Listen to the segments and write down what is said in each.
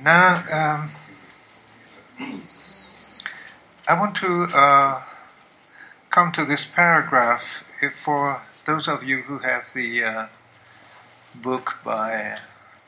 Now, I want to come to this paragraph. If for those of you who have the book by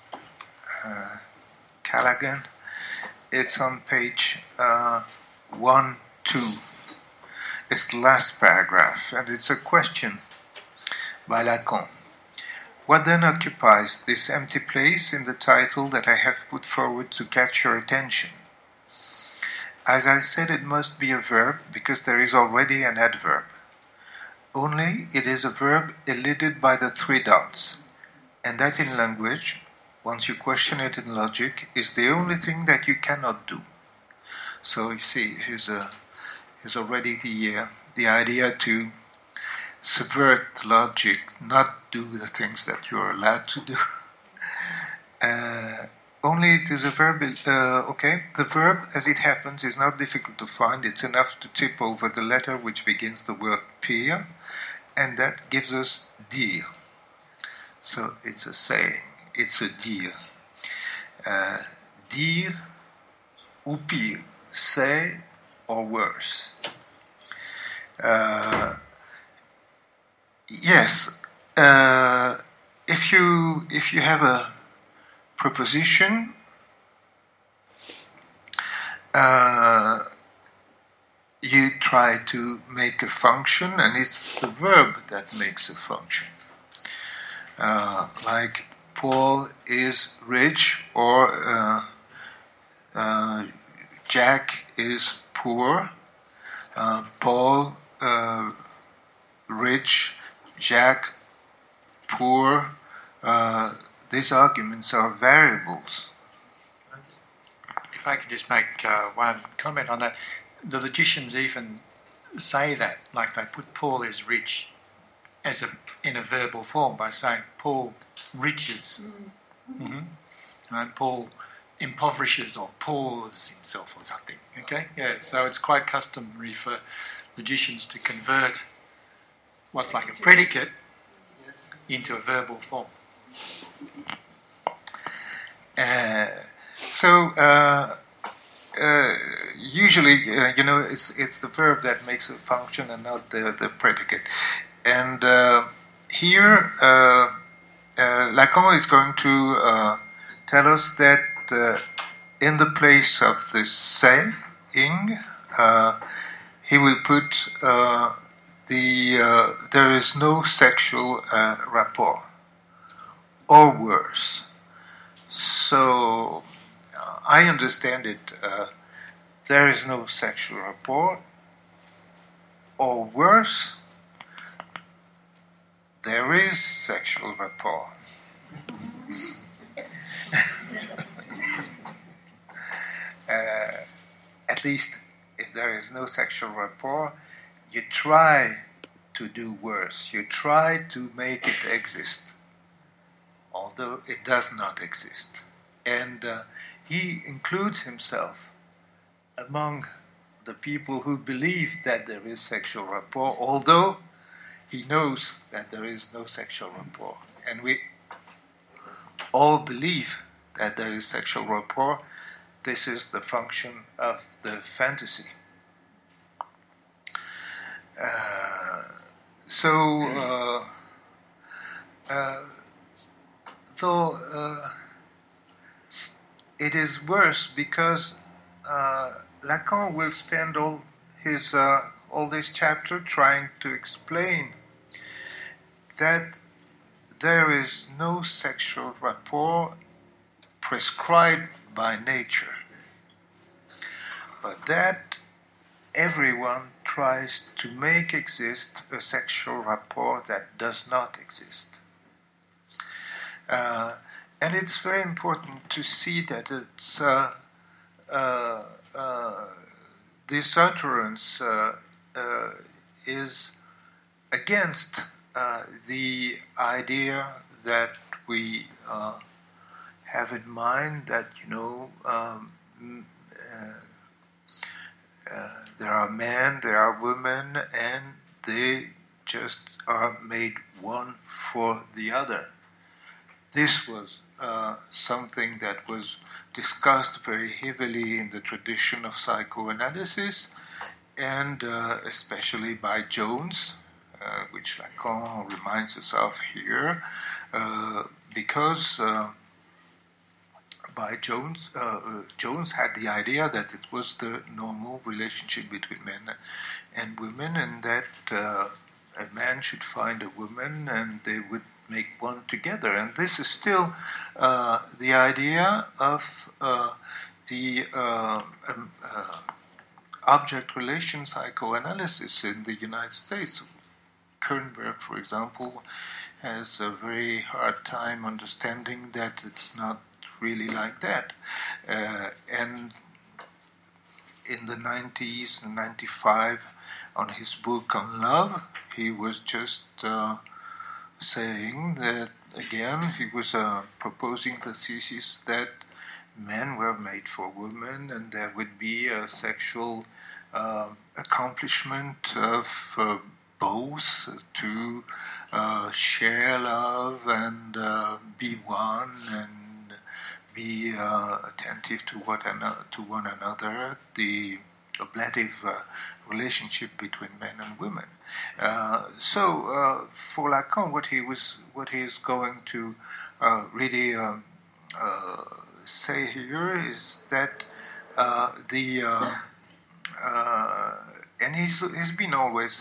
Callaghan, it's on page 1, 2. It's the last paragraph, and it's a question by Lacan. What then occupies this empty place in the title that I have put forward to catch your attention? As I said, it must be a verb because there is already an adverb. Only it is a verb elided by the 3 dots, and that in language, once you question it in logic, is the only thing that you cannot do. So you see, here's already the idea to subvert logic, not do the things that you're allowed to do. Only it is a verb, okay? The verb, as it happens, is not difficult to find. It's enough to tip over the letter which begins the word pire, and that gives us dire. So it's a saying, it's a dire. Dire ou pire, say or worse. Yes, if you have a preposition, you try to make a function, and it's the verb that makes a function. Like Paul is rich, or Jack is poor. Paul rich, Jack poor. These arguments are variables. If I could just make one comment on that. The logicians even say that, like they put Paul is rich in a verbal form by saying Paul riches. Mm-hmm. Right? Paul impoverishes or poors himself or something. Okay? Yeah, so it's quite customary for logicians to convert what's like a predicate into a verbal form. Usually, it's the verb that makes a function and not the predicate. And here, Lacan is going to tell us that in the place of the saying, he will put there is no sexual rapport, or worse. So I understand it. There is no sexual rapport, or worse, there is sexual rapport. At least, if there is no sexual rapport, you try to do worse. You try to make it exist, although it does not exist. And he includes himself among the people who believe that there is sexual rapport, although he knows that there is no sexual rapport. And we all believe that there is sexual rapport. This is the function of the fantasy. Though it is worse because Lacan will spend all this chapter trying to explain that there is no sexual rapport prescribed by nature, but that everyone tries to make exist a sexual rapport that does not exist. And it's very important to see that it's this utterance is against the idea that we have in mind that there are men, there are women, and they just are made one for the other. this was something that was discussed very heavily in the tradition of psychoanalysis, and especially by Jones, which Lacan reminds us of here, because by Jones, Jones had the idea that it was the normal relationship between men and women, and that a man should find a woman and they would make one together. And this is still the idea of the object relation psychoanalysis in the United States. Kernberg, for example, has a very hard time understanding that it's not really like that. And in the 90s, 95, on his book on love, he was just saying that, again, he was proposing the thesis that men were made for women, and there would be a sexual accomplishment of both to share love and be one and be attentive to one another, the ablative relationship between men and women. So for Lacan, what he is going to really say here is that and he's been always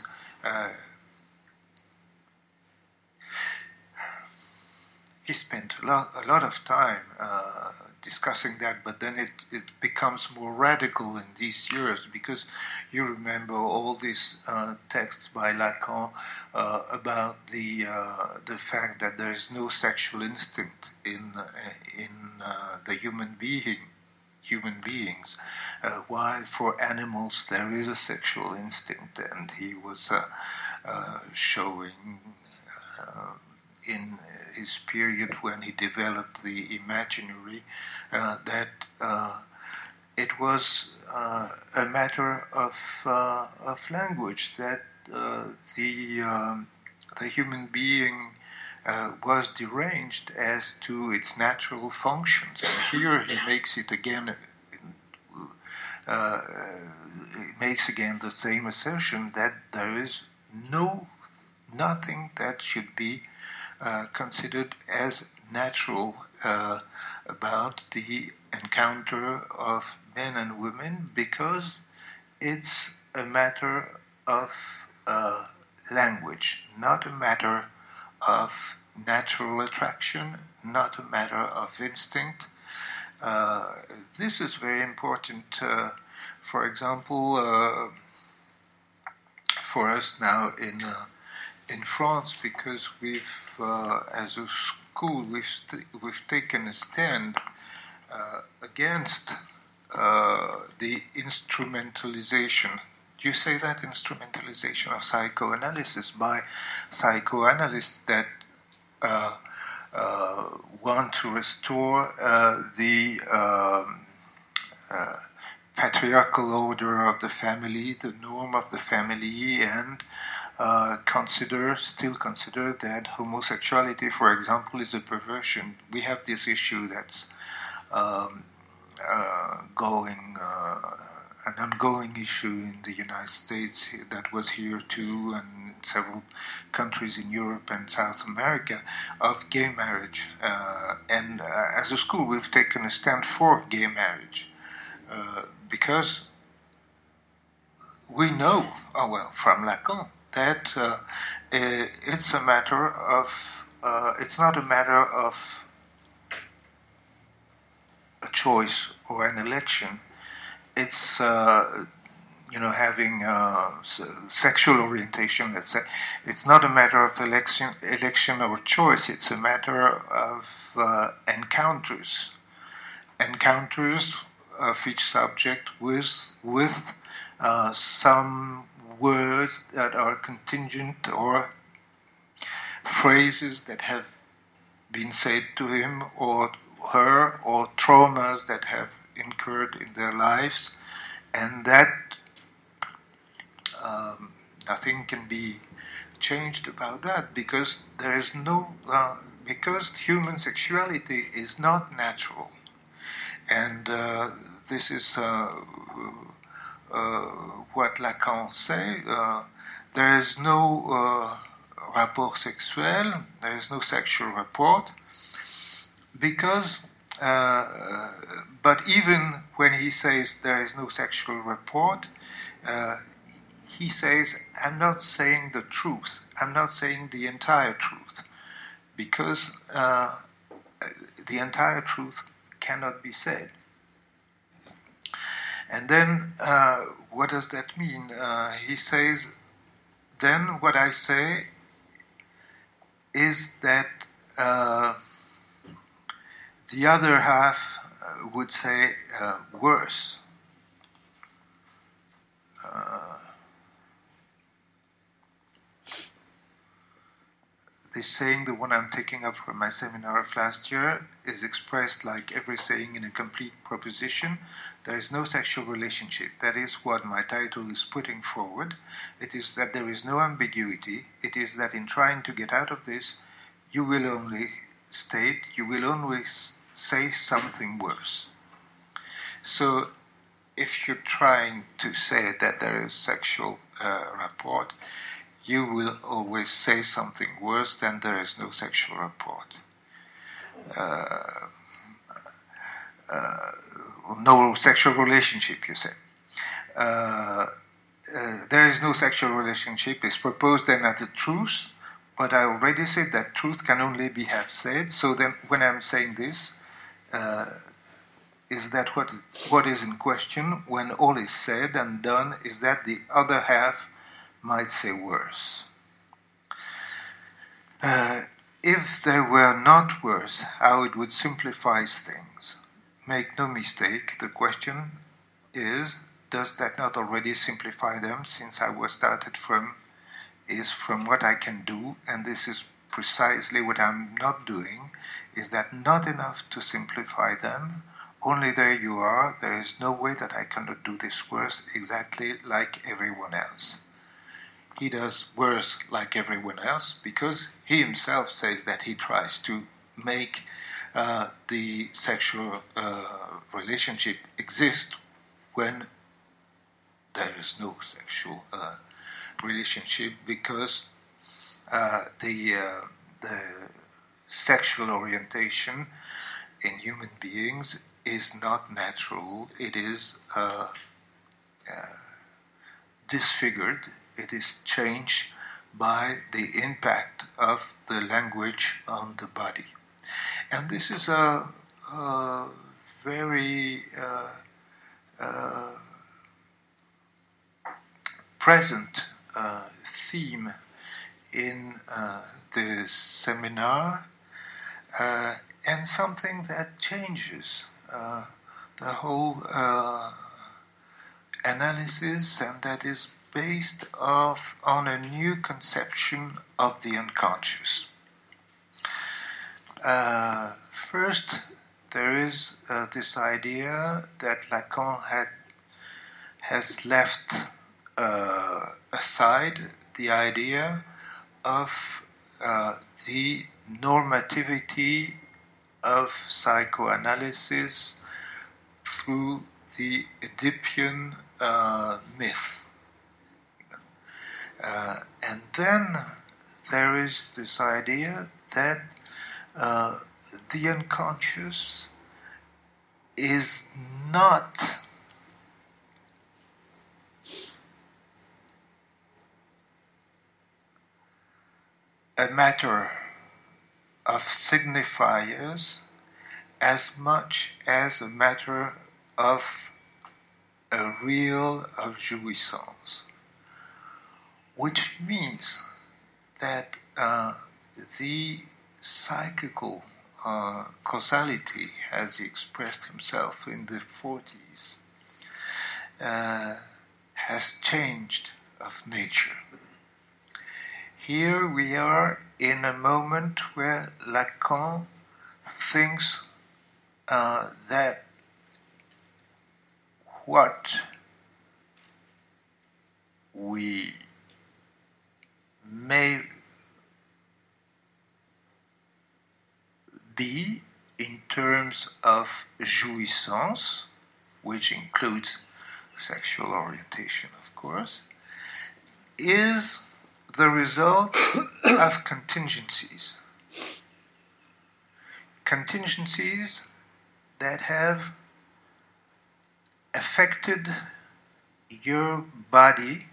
he spent a lot of time discussing that, but then it becomes more radical in these years, because you remember all these texts by Lacan about the fact that there is no sexual instinct in the human beings, while for animals there is a sexual instinct, and he was showing in his period when he developed the imaginary that it was a matter of language, that the human being was deranged as to its natural functions. And here he makes it again. Makes again the same assertion that there is nothing that should be considered as natural about the encounter of men and women, because it's a matter of language, not a matter of natural attraction, not a matter of instinct. This is very important, for example, for us now in France, because we've, as a school, we've taken a stand against the instrumentalization. Do you say that? Instrumentalization of psychoanalysis by psychoanalysts that want to restore the patriarchal order of the family, the norm of the family, and still consider that homosexuality, for example, is a perversion. We have this issue that's an ongoing issue in the United States, that was here too, and in several countries in Europe and South America, of gay marriage. And as a school, we've taken a stand for gay marriage, because we know, from Lacan, that it's a matter of, it's not a matter of a choice or an election. It's having sexual orientation, let's say. It's not a matter of election or choice. It's a matter of encounters of each subject with some words that are contingent, or phrases that have been said to him or her, or traumas that have incurred in their lives, and that nothing can be changed about that, because there is because human sexuality is not natural. And this is what Lacan say. There is no rapport sexuel, there is no sexual rapport, because, but even when he says there is no sexual rapport, he says, I'm not saying the truth, I'm not saying the entire truth, because the entire truth cannot be said. And then, what does that mean? He says, then what I say is that the other half would say worse. This saying, the one I'm taking up from my seminar of last year, is expressed like every saying in a complete proposition. There is no sexual relationship. That is what my title is putting forward. It is that there is no ambiguity. It is that in trying to get out of this, you will only say something worse. So if you're trying to say that there is sexual rapport, you will always say something worse than there is no sexual rapport. No sexual relationship, you say. There is no sexual relationship is proposed then as a truth, but I already said that truth can only be half said. So then when I'm saying this, is that what is in question when all is said and done is that the other half might say worse. If there were not worse, how it would simplify things. Make no mistake, the question is, does that not already simplify them, since I was started from what I can do, and this is precisely what I'm not doing. Is that not enough to simplify them? Only there you are, there is no way that I cannot do this worse exactly like everyone else. He does worse like everyone else because he himself says that he tries to make the sexual relationship exist when there is no sexual relationship, because the sexual orientation in human beings is not natural. It is disfigured. It is changed by the impact of the language on the body. And this is a very present theme in the seminar, and something that changes the whole analysis, and that is based on a new conception of the unconscious. First, there is this idea that Lacan has left aside the idea of the normativity of psychoanalysis through the Oedipian myth. And then there is this idea that the unconscious is not a matter of signifiers as much as a matter of a real of jouissance, which means that the psychical causality, as he expressed himself in the 40s, has changed of nature. Here we are in a moment where Lacan thinks that what we may be in terms of jouissance, which includes sexual orientation, of course, is the result of contingencies. Contingencies that have affected your body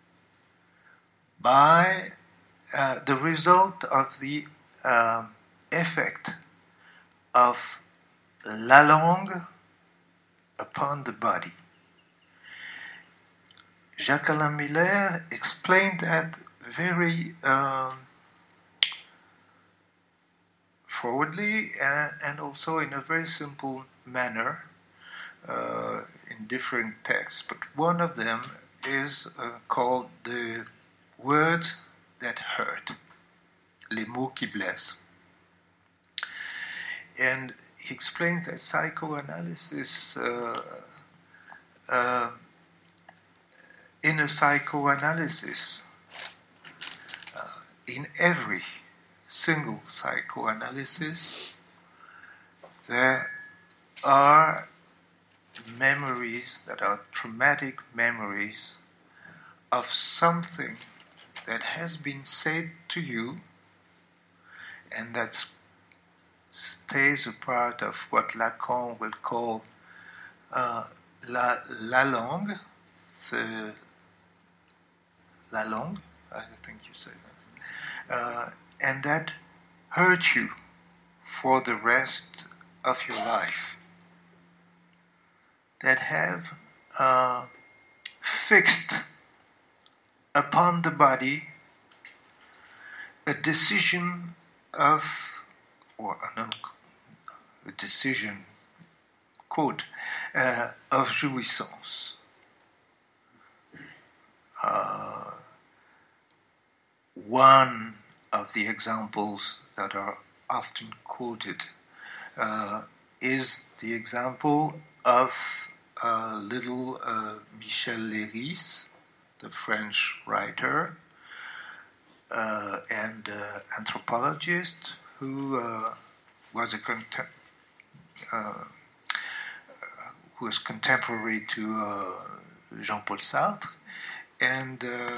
by the result of the effect of la langue upon the body. Jacques-Alain Miller explained that very forwardly and also in a very simple manner in different texts. But one of them is called the words that hurt, les mots qui blessent. And he explained that psychoanalysis, in a psychoanalysis, in every single psychoanalysis, there are memories that are traumatic memories of something that has been said to you and that stays a part of what Lacan will call la langue, la langue, I think you say that, and that hurt you for the rest of your life, that have fixed upon the body a decision of, or a decision, quote, of jouissance. One of the examples that are often quoted is the example of little Michel Leiris, the French writer and anthropologist who was who was contemporary to Jean-Paul Sartre, and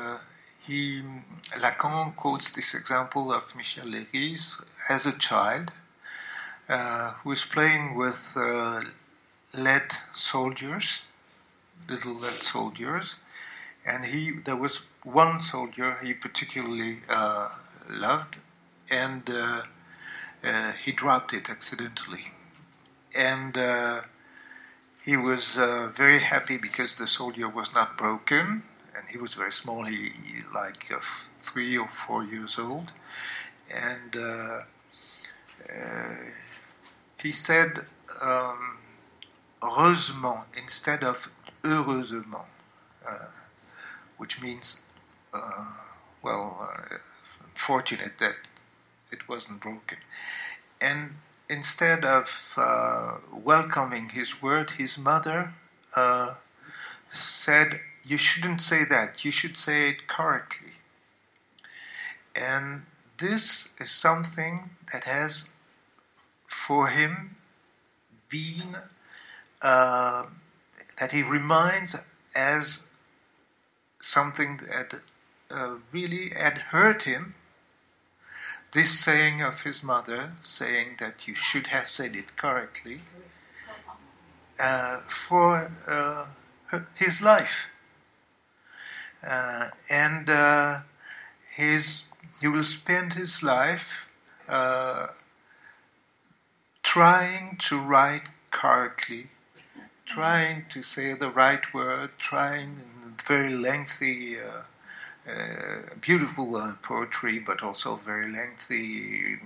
Lacan quotes this example of Michel Leiris as a child who was playing with lead soldiers, little lead soldiers, and there was one soldier he particularly loved, and he dropped it accidentally. And he was very happy because the soldier was not broken, and he was very small, he like 3 or 4 years old. And he said, heureusement instead of heureusement, which means, fortunate that it wasn't broken. And instead of welcoming his word, his mother said, you shouldn't say that, you should say it correctly. And this is something that has, for him, been, that he reminds as something that really had hurt him. This saying of his mother, saying that you should have said it correctly, for his life. And he will spend his life trying to write correctly, trying to say the right word, trying in very lengthy, beautiful poetry, but also very lengthy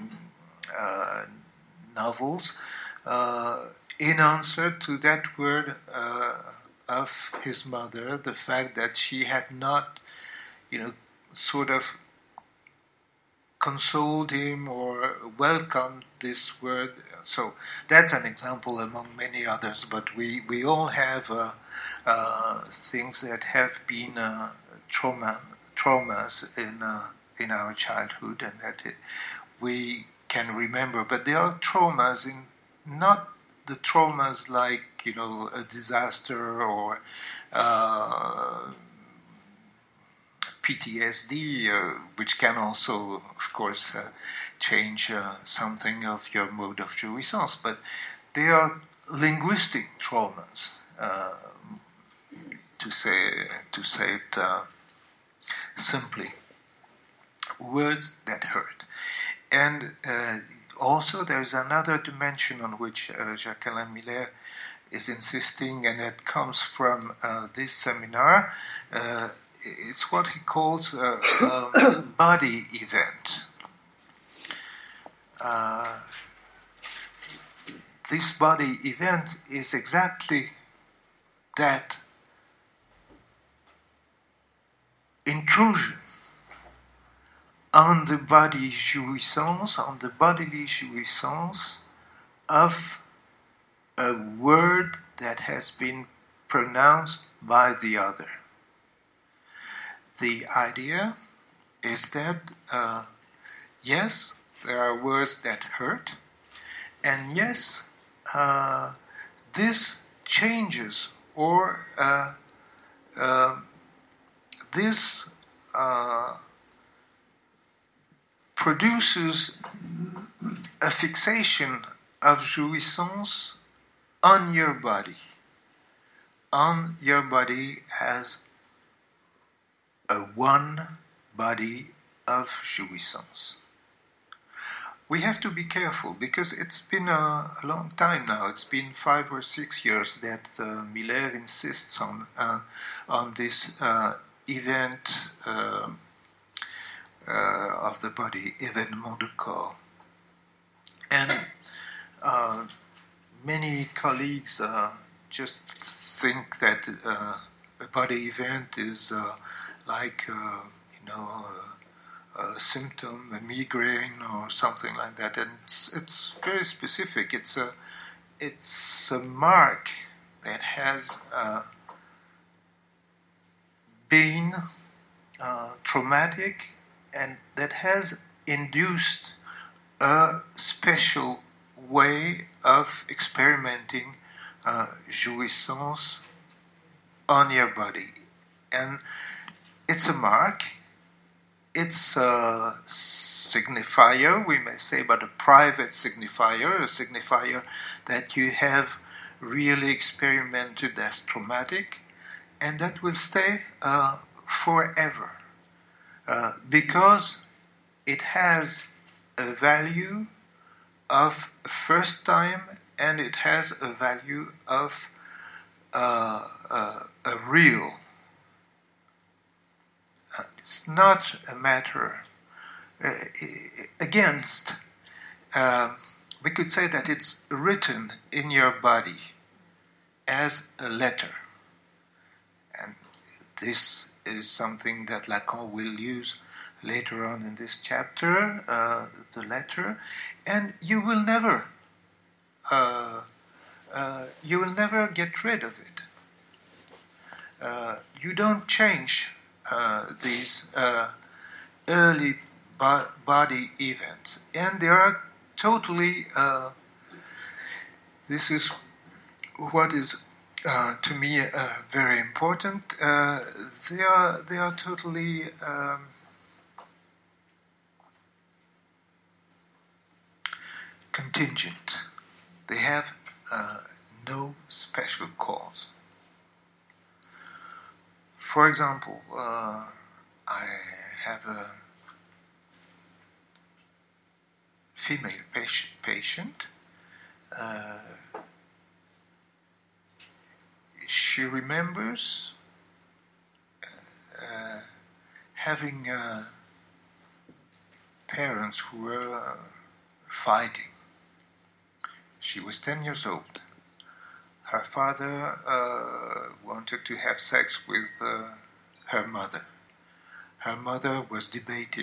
novels, in answer to that word of his mother, the fact that she had not, sort of consoled him or welcomed this word. So that's an example among many others, but we all have things that have been traumas in our childhood, and that we can remember, but there are traumas in not the traumas like a disaster or PTSD, which can also, of course, change something of your mode of jouissance, but they are linguistic traumas, to say it simply. Words that hurt. And also there's another dimension on which Jacques-Alain Miller is insisting, and that comes from this seminar. It's what he calls a body event. This body event is exactly that intrusion on the body jouissance, on the bodily jouissance of a word that has been pronounced by the other. The idea is that, yes, there are words that hurt, and yes, this changes or this produces a fixation of jouissance on your body as a one body of jouissance. We have to be careful because it's been a long time now. It's been 5 or 6 years that Miller insists on this event of the body, événement de corps. And many colleagues just think that a body event is like a symptom, a migraine or something like that, and it's very specific. It's a mark that has been traumatic and that has induced a special way of experimenting jouissance on your body. And it's a mark, it's a signifier, we may say, but a private signifier, a signifier that you have really experimented as traumatic, and that will stay forever. Because it has a value of first time, and it has a value of a real. It's not a matter against. We could say that it's written in your body as a letter, and this is something that Lacan will use later on in this chapter, the letter, and you will never get rid of it. You don't change these early body events, and they are totally. This is what is to me very important. They are totally contingent. They have no special cause. For example, I have a female patient. She remembers having parents who were fighting. She was 10 years old. Her father wanted to have sex with her mother. Her mother was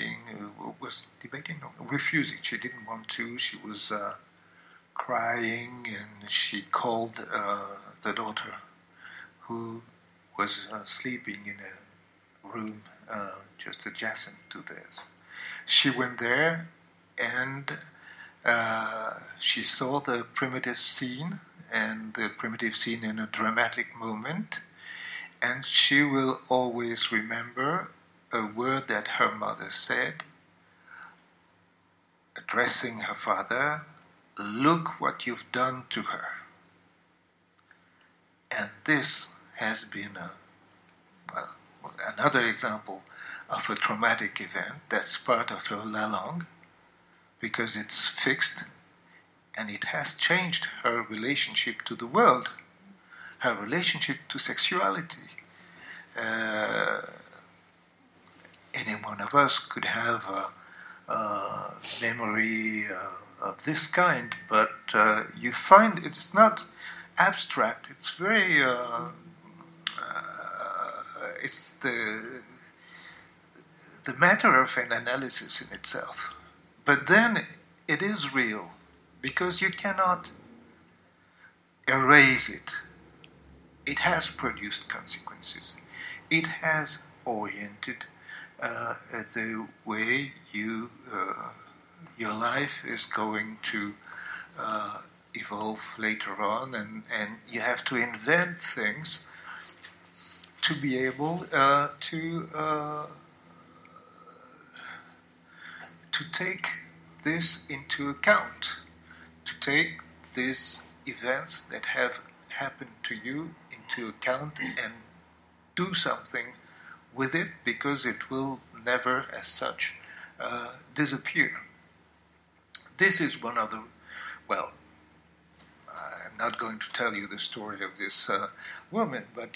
refusing. She didn't want to. She was crying, and she called the daughter, who was sleeping in a room just adjacent to theirs. She went there, and She saw the primitive scene, and the primitive scene in a dramatic moment, and she will always remember a word that her mother said, addressing her father: "Look what you've done to her." And this has been another example of a traumatic event that's part of her La Langue, because it's fixed and it has changed her relationship to the world, her relationship to sexuality. Any one of us could have a memory of this kind, but you find it's not abstract. It's very. It's the matter of an analysis in itself. But then it is real, because you cannot erase it. It has produced consequences. It has oriented the way your life is going to evolve later on, and you have to invent things to be able to take this into account, to take these events that have happened to you into account and do something with it, because it will never, as such, disappear. This is one of the, well, I'm not going to tell you the story of this woman, but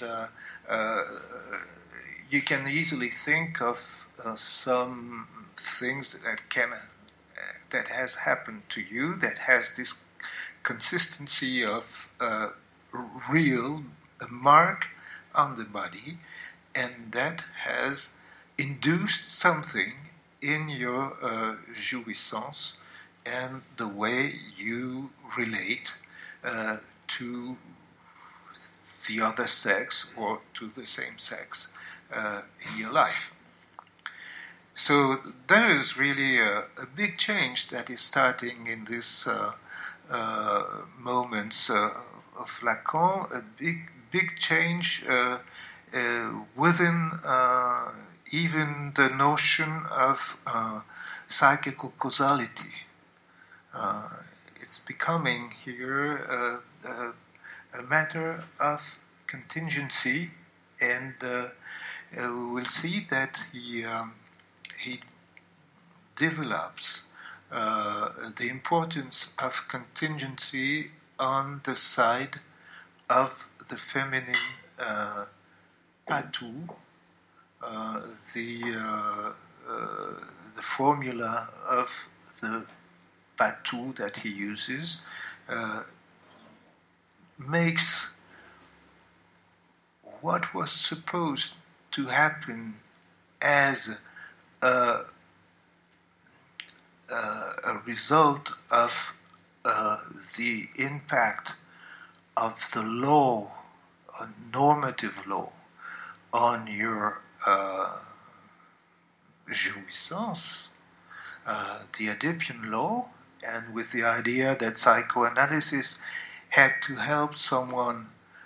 you can easily think of some things that has happened to you, that has this consistency of real mark on the body, and that has induced something in your jouissance and the way you relate to the other sex or to the same sex in your life. So there is really a big change that is starting in this moments of Lacan, a big change within even the notion of psychical causality. It's becoming here a matter of contingency, and we will see that he develops the importance of contingency on the side of the feminine patou, the formula of the patou that he uses makes what was supposed to happen as a result of the impact of the law, a normative law, on your jouissance, the Oedipian law, and with the idea that psychoanalysis had to help someone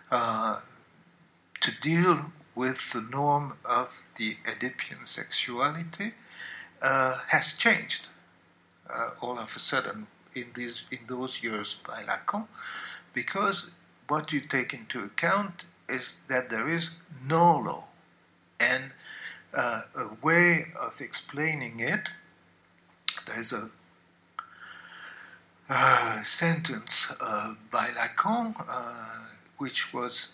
to deal with the norm of the Oedipian sexuality, has changed all of a sudden in those years by Lacan, because what you take into account is that there is no law, and a way of explaining it. There's a sentence by Lacan which was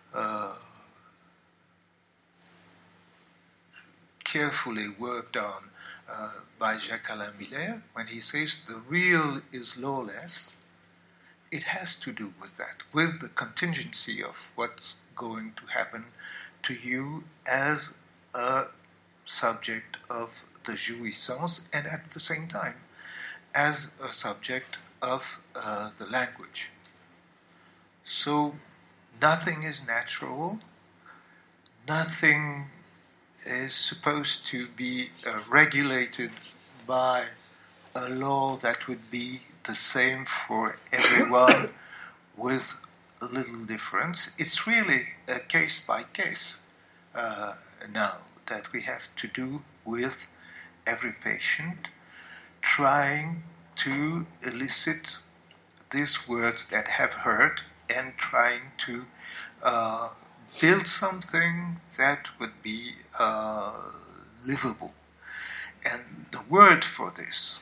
carefully worked on by Jacques-Alain Miller, when he says the real is lawless. It has to do with that, with the contingency of what's going to happen to you as a subject of the jouissance, and at the same time as a subject of the language. So nothing is natural, nothing is supposed to be regulated by a law that would be the same for everyone with a little difference. It's really a case by case now that we have to do with every patient, trying to elicit these words that have hurt and trying to build something that would be livable. And the word for this,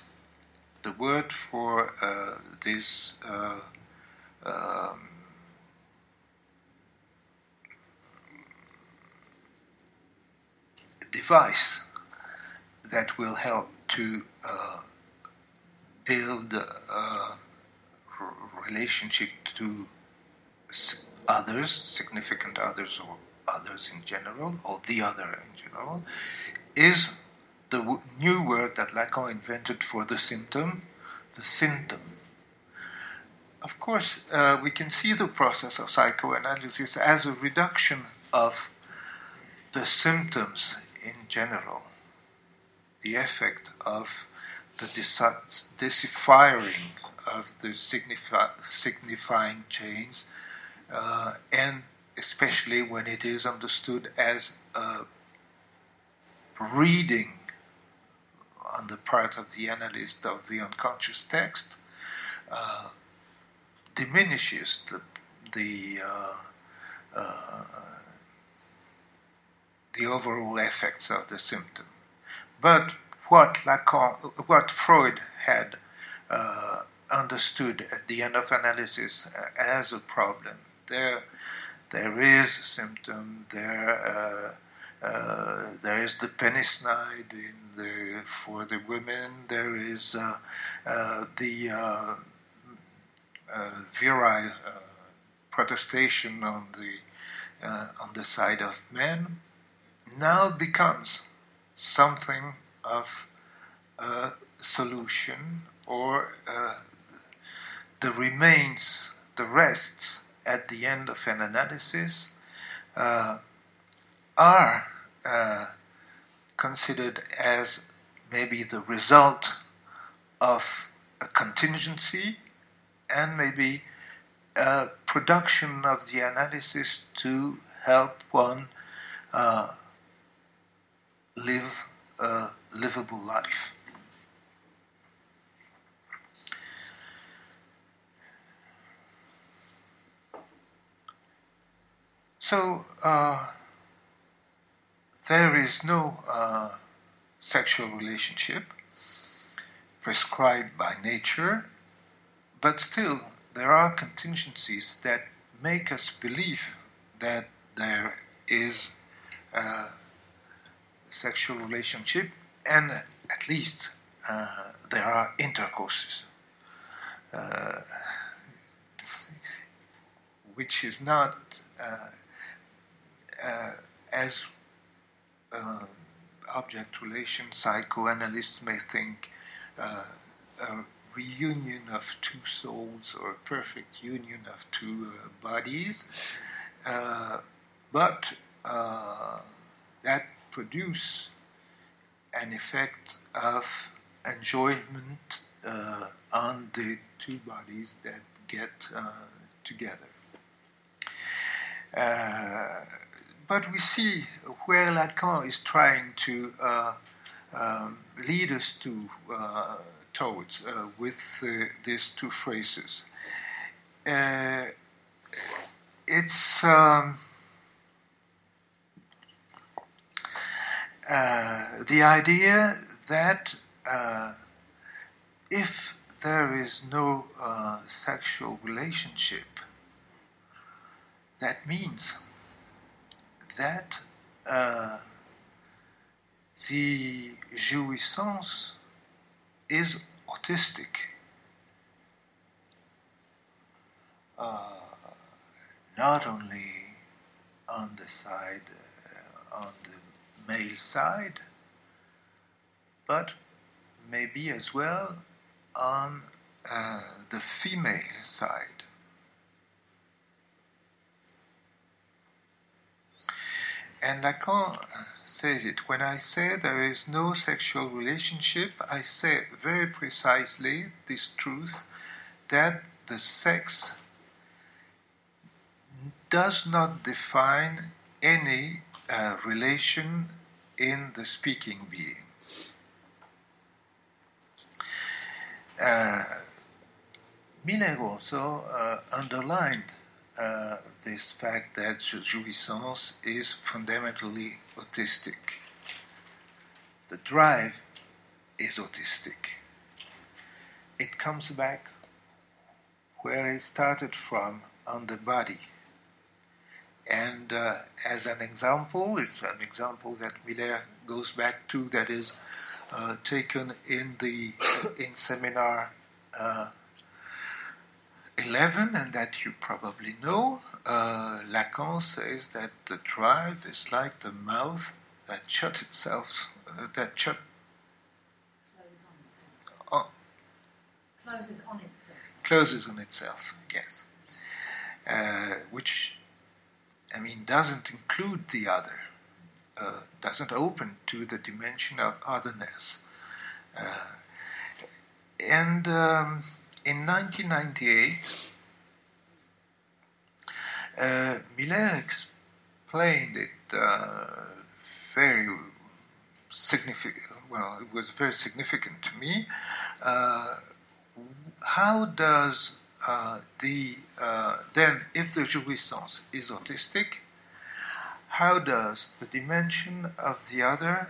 this device that will help to build a relationship to others, significant others, or others in general, or the other in general, is the new word that Lacan invented for the symptom, the symptom. Of course, we can see the process of psychoanalysis as a reduction of the symptoms in general, the effect of the deciphering of the signifying chains, and especially when it is understood as a reading on the part of the analyst of the unconscious text, diminishes the overall effects of the symptom. But what Freud had understood at the end of analysis as a problem, there is a symptom, there is the penicillin for the women, there is the virile protestation on the side of men, now becomes something of a solution, or the rests at the end of an analysis are considered as maybe the result of a contingency and maybe a production of the analysis to help one live a livable life. So there is no sexual relationship prescribed by nature, but still there are contingencies that make us believe that there is a sexual relationship, and at least there are intercourses, which is not as object relation psychoanalysts may think a reunion of two souls or a perfect union of two bodies, but that produce an effect of enjoyment on the two bodies that get together. But we see where Lacan is trying to lead us towards with these two phrases. It's the idea that if there is no sexual relationship, that means that the jouissance is autistic. Not only on the side, on the male side, but maybe as well on the female side. And Lacan says it. When I say there is no sexual relationship, I say very precisely this truth, that the sex does not define any relation in the speaking being. Miller also underlined this fact that jouissance is fundamentally autistic. The drive is autistic. It comes back where it started from, on the body. And as an example, it's an example that Miller goes back to, that is taken in seminar 11, and that you probably know. Lacan says that the drive is like the mouth that shuts itself, closes on itself, yes. Which, doesn't include the other, doesn't open to the dimension of otherness. In 1998, Miller explained it very significant. Well, it was very significant to me. How does then, if the jouissance is autistic, how does the dimension of the other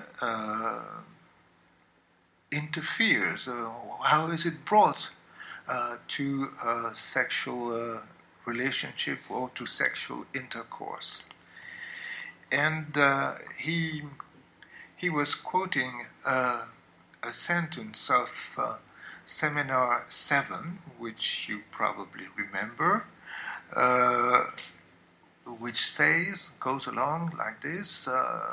interferes? How is it brought to sexual relationship or to sexual intercourse? And he was quoting a sentence of Seminar 7, which you probably remember, which goes along like this: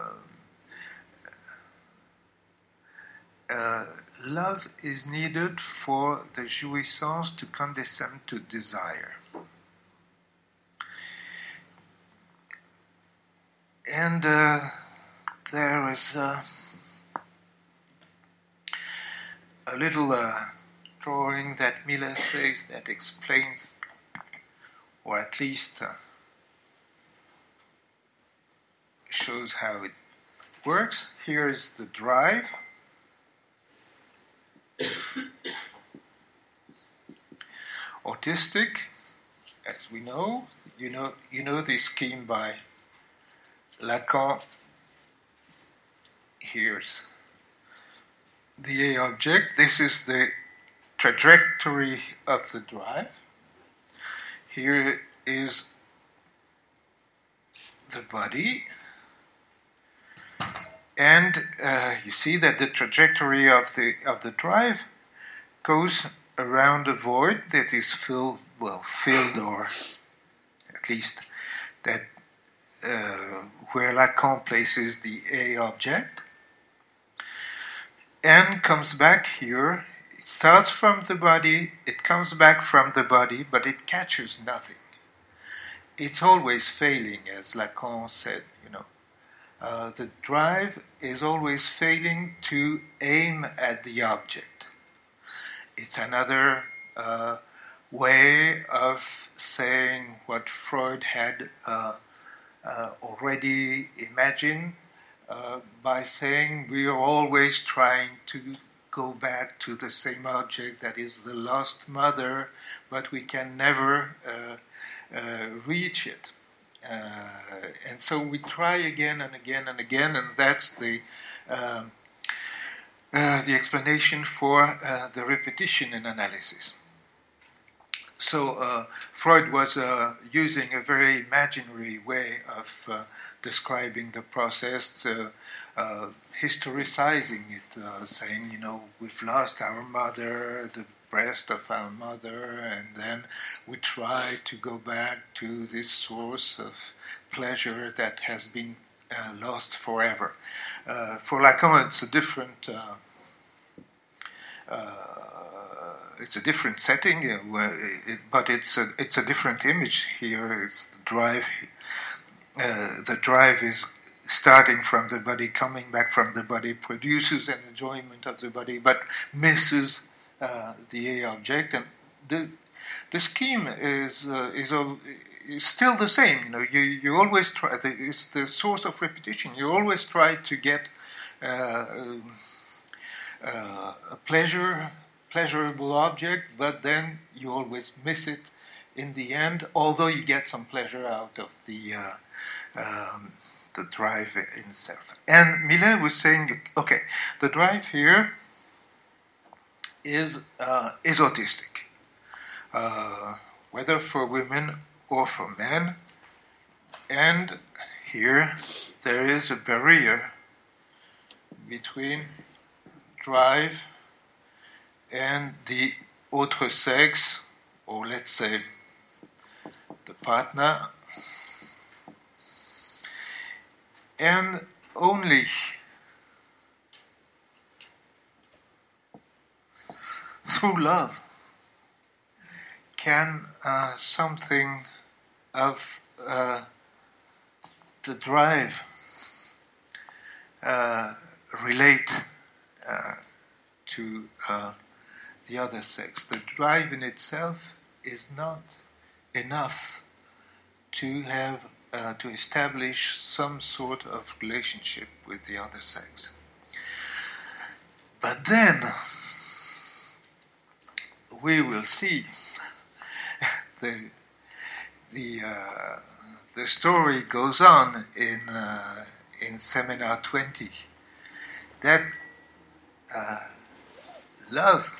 love is needed for the jouissance to condescend to desire. And there is a little drawing that Miller says that explains, or at least shows how it works. Here is the drive. Autistic, as we know, you know this scheme by Lacan. Here's the A object. This is the trajectory of the drive. Here is the body. And you see that the trajectory of the drive goes around a void that is filled, or at least that where Lacan places the A object, and comes back here. It starts from the body, it comes back from the body, but it catches nothing. It's always failing, as Lacan said, the drive is always failing to aim at the object. It's another way of saying what Freud had already imagined by saying we are always trying to go back to the same object, that is the lost mother, but we can never reach it. And so we try again and again and again, and that's the explanation for the repetition in analysis. So Freud was using a very imaginary way of describing the process, historicizing it, saying, we've lost our mother, the breast of our mother, and then we try to go back to this source of pleasure that has been lost forever. For Lacan, it's a different setting, but it's a different image here. It's the drive. The drive is starting from the body, coming back from the body, produces an enjoyment of the body, but misses the A object. And the scheme is still the same. You always try. It's the source of repetition. You always try to get a pleasurable object, but then you always miss it in the end. Although you get some pleasure out of the drive in itself. And Millet was saying, okay, the drive here is autistic, whether for women or for men. And here there is a barrier between drive and the autre sexe, or let's say the partner, and only through love can something of the drive relate to the other sex. The drive in itself is not enough to have to establish some sort of relationship with the other sex. But then we will see the story goes on in Seminar 20 that love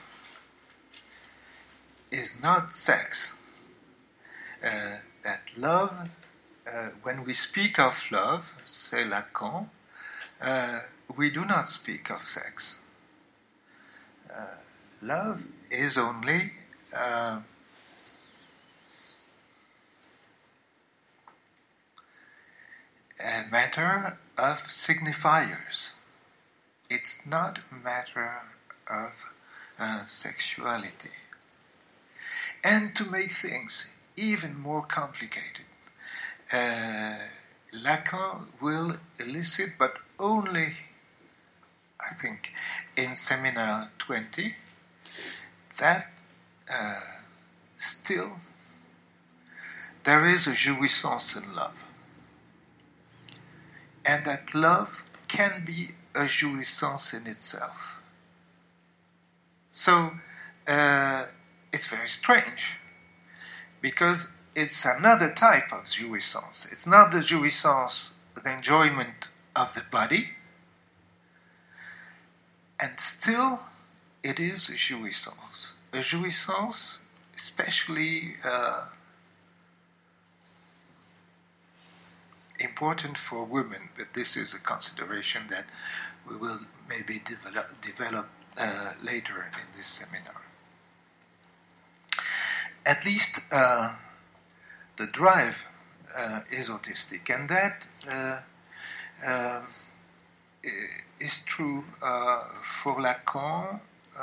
is not sex. That love, when we speak of love, say Lacan, we do not speak of sex. Love is only a matter of signifiers. It's not a matter of sexuality. And to make things even more complicated, Lacan will elicit, but only, I think, in Seminar 20, that still there is a jouissance in love. And that love can be a jouissance in itself. So it's very strange, because it's another type of jouissance. It's not the jouissance, the enjoyment of the body, and still it is a jouissance. A jouissance, especially important for women, but this is a consideration that we will maybe develop later in this seminar. At least the drive is autistic, and that is true for Lacan,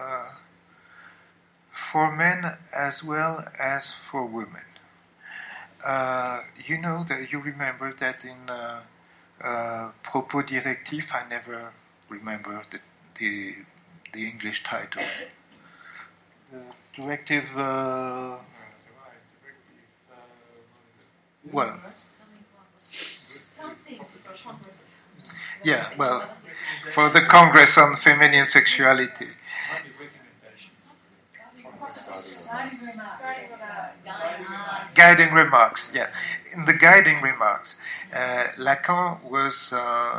for men as well as for women. You know that you remember that in Propos Directif, I never remember the English title. Directive. Well. Yeah. Well, for the Congress on Feminine Sexuality. Guiding remarks, yeah. In the guiding remarks, Lacan was,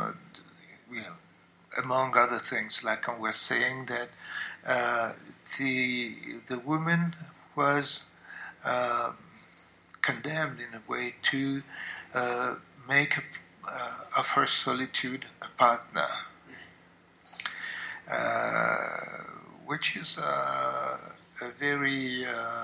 among other things, Lacan was saying that the woman was condemned in a way to make of her solitude a partner, which is a very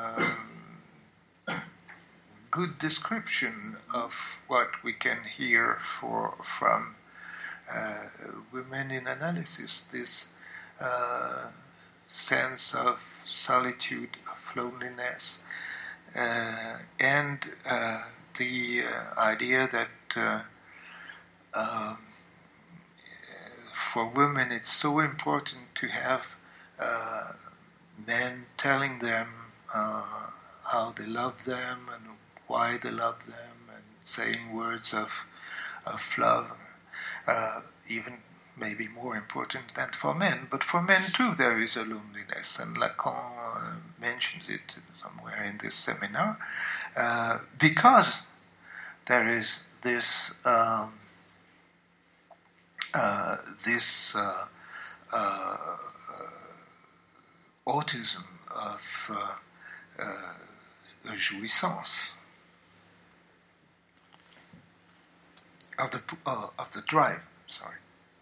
good description of what we can hear from women in analysis, this sense of solitude, of loneliness, and the idea that for women it's so important to have men telling them how they love them and why they love them, and saying words of love, even maybe more important than for men. But for men too there is a loneliness, and Lacan mentions it somewhere in this seminar, because there is this autism of jouissance, of the drive. Sorry.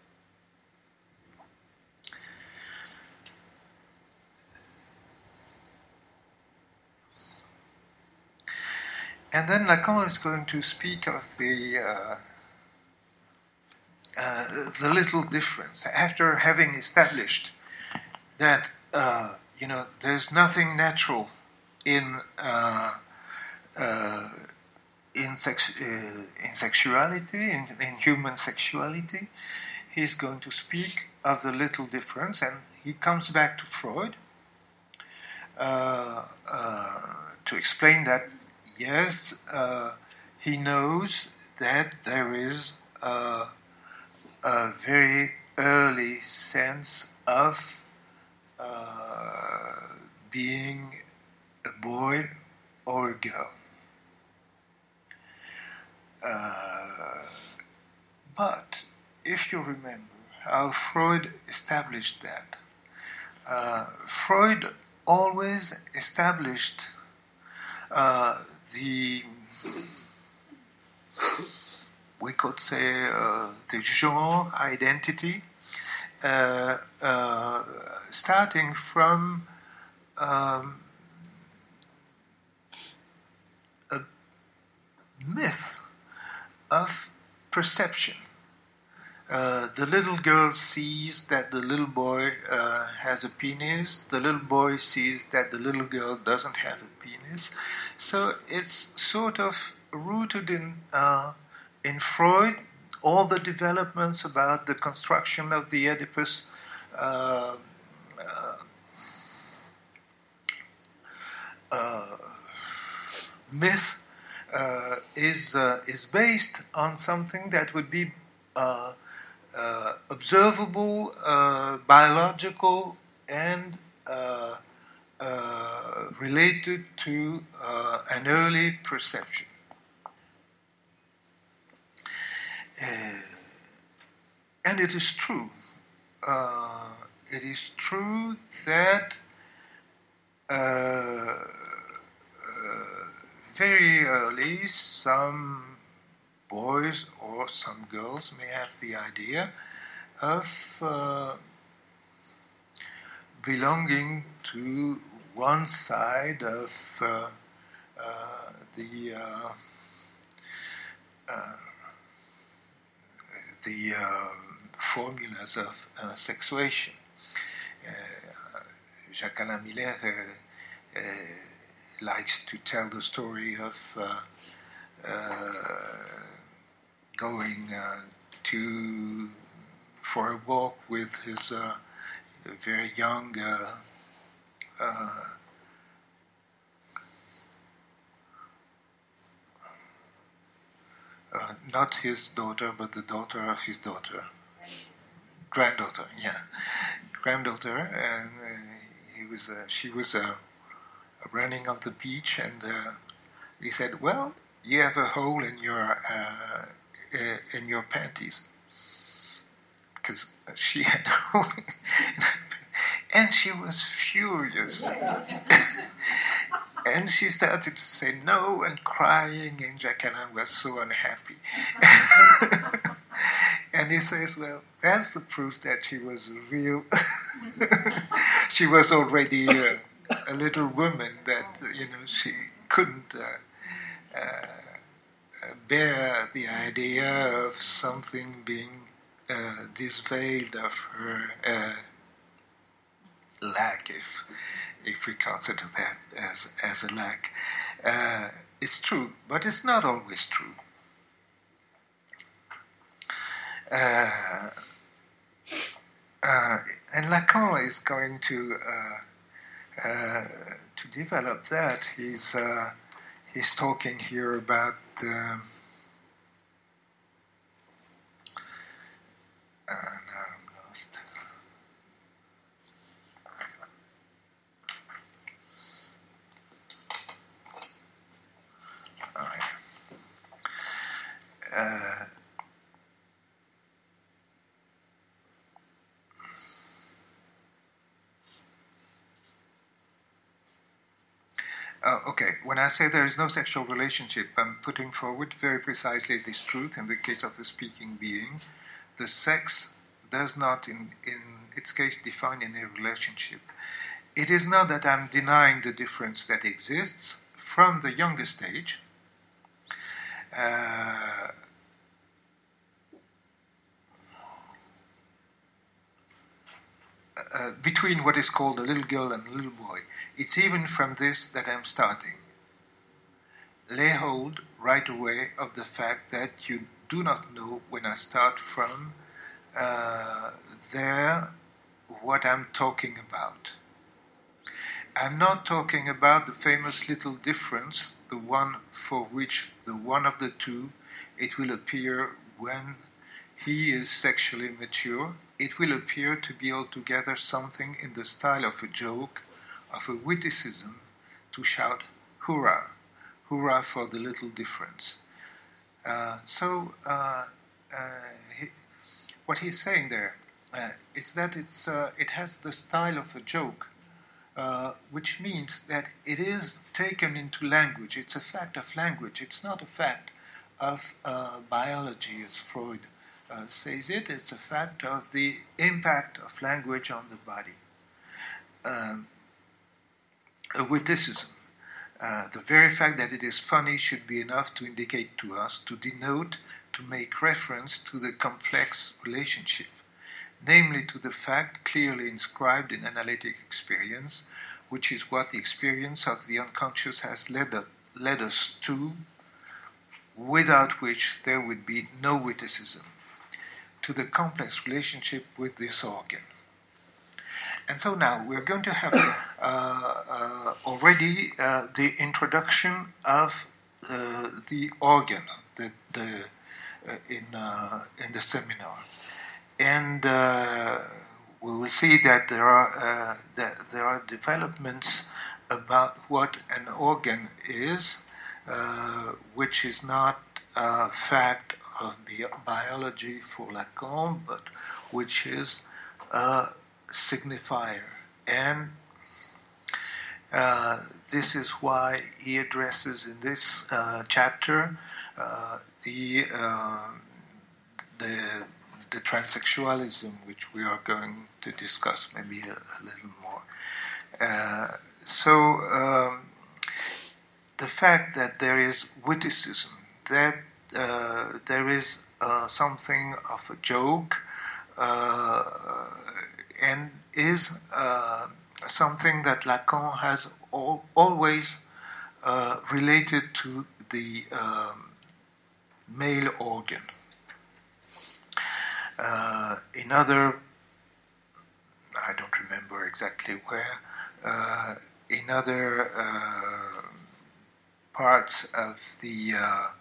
And then Lacan is going to speak of the little difference, after having established that there's nothing natural in sexuality, in human sexuality. He's going to speak of the little difference, and he comes back to Freud to explain that yes, he knows that there is a very early sense of being a boy or a girl. But if you remember how Freud established that, Freud always established we could say the genre identity, starting from a myth of perception. The little girl sees that the little boy has a penis. The little boy sees that the little girl doesn't have a penis. So it's sort of rooted in Freud. All the developments about the construction of the Oedipus myth is based on something that would be observable, biological, and related to an early perception. And it is true. It is true that very early some boys or some girls may have the idea of belonging to one side of the formulas of sexuation. Jacques-Alain Miller likes to tell the story of going for a walk with his very young not his daughter, but the daughter of his daughter. Granddaughter, yeah. Granddaughter, and she was running on the beach, and he said, "Well, you have a hole in your panties," because she had a hole, and she was furious. And she started to say no and crying, and Jacques-Alain was so unhappy. And he says, well, that's the proof that she was real. She was already a little woman, that, she couldn't bear the idea of something being disveiled of her lack, if we consider that as a lack. It's true, but it's not always true. and Lacan is going to develop that. He's talking here about now I'm lost. Oh, yeah. Okay, when I say there is no sexual relationship, I'm putting forward very precisely this truth in the case of the speaking being. The sex does not, in its case, define any relationship. It is not that I'm denying the difference that exists from the younger stage. Between what is called a little girl and a little boy. It's even from this that I'm starting. Lay hold right away of the fact that you do not know when I start from there what I'm talking about. I'm not talking about the famous little difference, the one for which the one of the two, it will appear when he is sexually mature, it will appear to be altogether something in the style of a joke, of a witticism, to shout, hurrah, hurrah for the little difference. What he's saying there is that it has the style of a joke, which means that it is taken into language. It's a fact of language. It's not a fact of biology, as Freud says it. It's a fact of the impact of language on the body. A witticism. The very fact that it is funny should be enough to indicate to us, to denote, to make reference to the complex relationship, namely to the fact clearly inscribed in analytic experience, which is what the experience of the unconscious has led us to, without which there would be no witticism, to the complex relationship with this organ. And so now we're going to have already the introduction of the organ in the seminar, and we will see that there are developments about what an organ is, which is not a fact of biology for Lacan, but which is a signifier. And this is why he addresses in this chapter the transsexualism, which we are going to discuss maybe a little more. The fact that there is witticism, that there is something of a joke, and is something that Lacan has always related to the male organ. In other, I don't remember exactly where, in other parts of the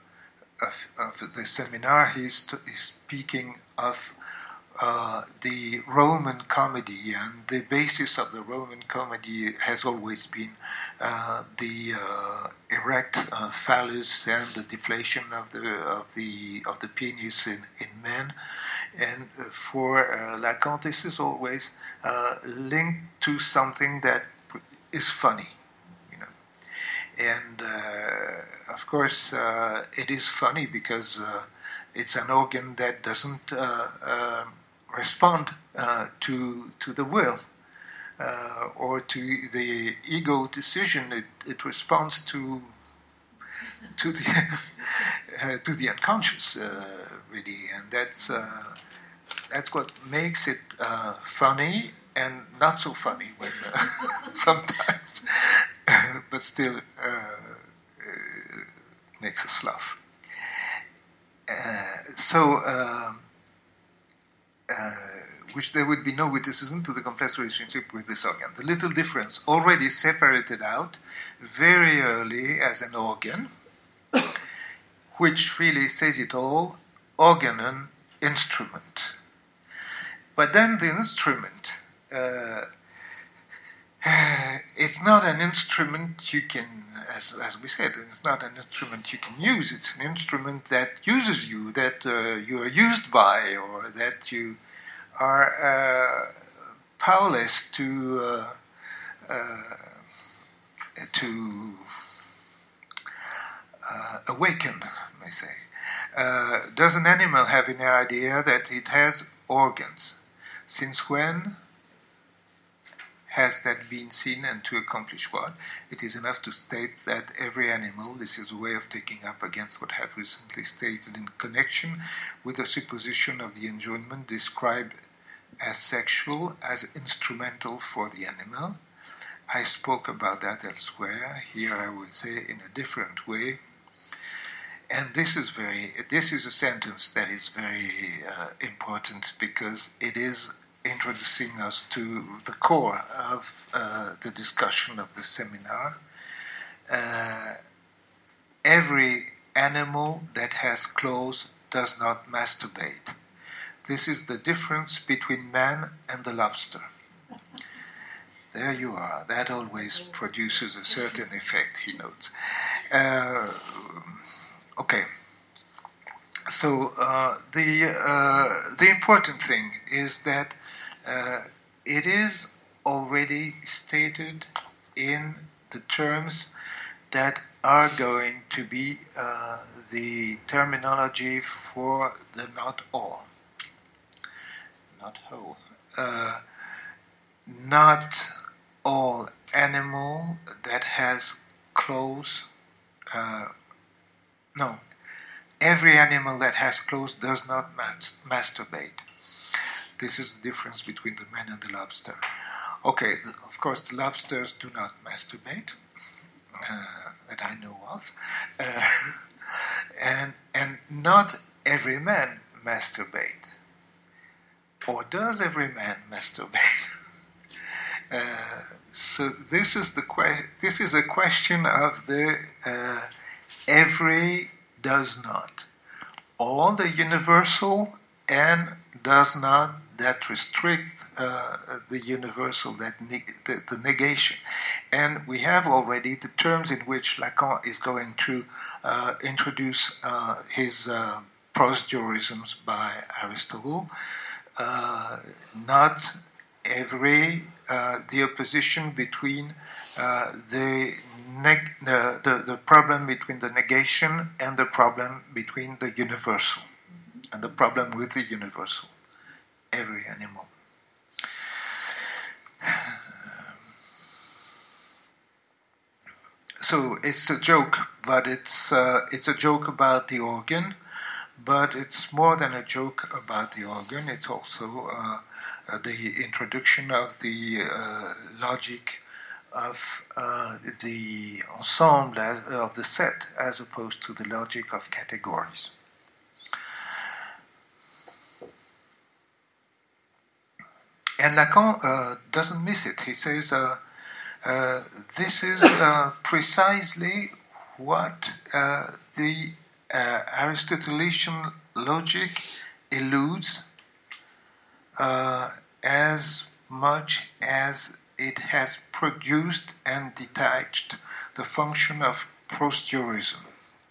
seminar, he's speaking of the Roman comedy, and the basis of the Roman comedy has always been the erect phallus and the deflation of the penis in men. And for Lacan, this is always linked to something that is funny, you know. And of course, it is funny because it's an organ that doesn't respond to the will or to the ego decision. It responds to the unconscious, really, and that's what makes it funny and not so funny when sometimes, but still makes us laugh. which there would be no witticism to the complex relationship with this organ. The little difference already separated out very early as an organ, which really says it all, organ and instrument. But then the instrument, it's not an instrument you can, as we said, it's not an instrument you can use. It's an instrument that uses you, that you are used by, or that you are powerless to awaken, may say. Does an animal have any idea that it has organs? Since when has that been seen, and to accomplish what? It is enough to state that every animal, this is a way of taking up against what I have recently stated in connection with the supposition of the enjoyment described as sexual, as instrumental for the animal. I spoke about that elsewhere. Here I would say in a different way. And this is a sentence that is very important, because it is introducing us to the core of the discussion of the seminar. Every animal that has claws does not masturbate. This is the difference between man and the lobster. There you are. That always produces a certain effect, he notes. Okay. So the important thing is that it is already stated in the terms that are going to be the terminology for the not all, not whole. Not all animal that has claws. No, every animal that has claws does not masturbate. This is the difference between the man and the lobster. Okay, of course, the lobsters do not masturbate, that I know of, and not every man masturbate. Or does every man masturbate? So this is a question of the every does not. All the universal and does not, that restricts the universal, that the negation. And we have already the terms in which Lacan is going to introduce his prosdurisms by Aristotle. Not every, the opposition between the problem between the negation and the problem between the universal, and the problem with the universal. Every animal. So it's a joke, but it's a joke about the organ, but it's more than a joke about the organ. It's also the introduction of the logic of the ensemble of the set, as opposed to the logic of categories. And Lacan doesn't miss it. He says this is precisely what the Aristotelian logic eludes as much as it has produced and detached the function of prosdurism.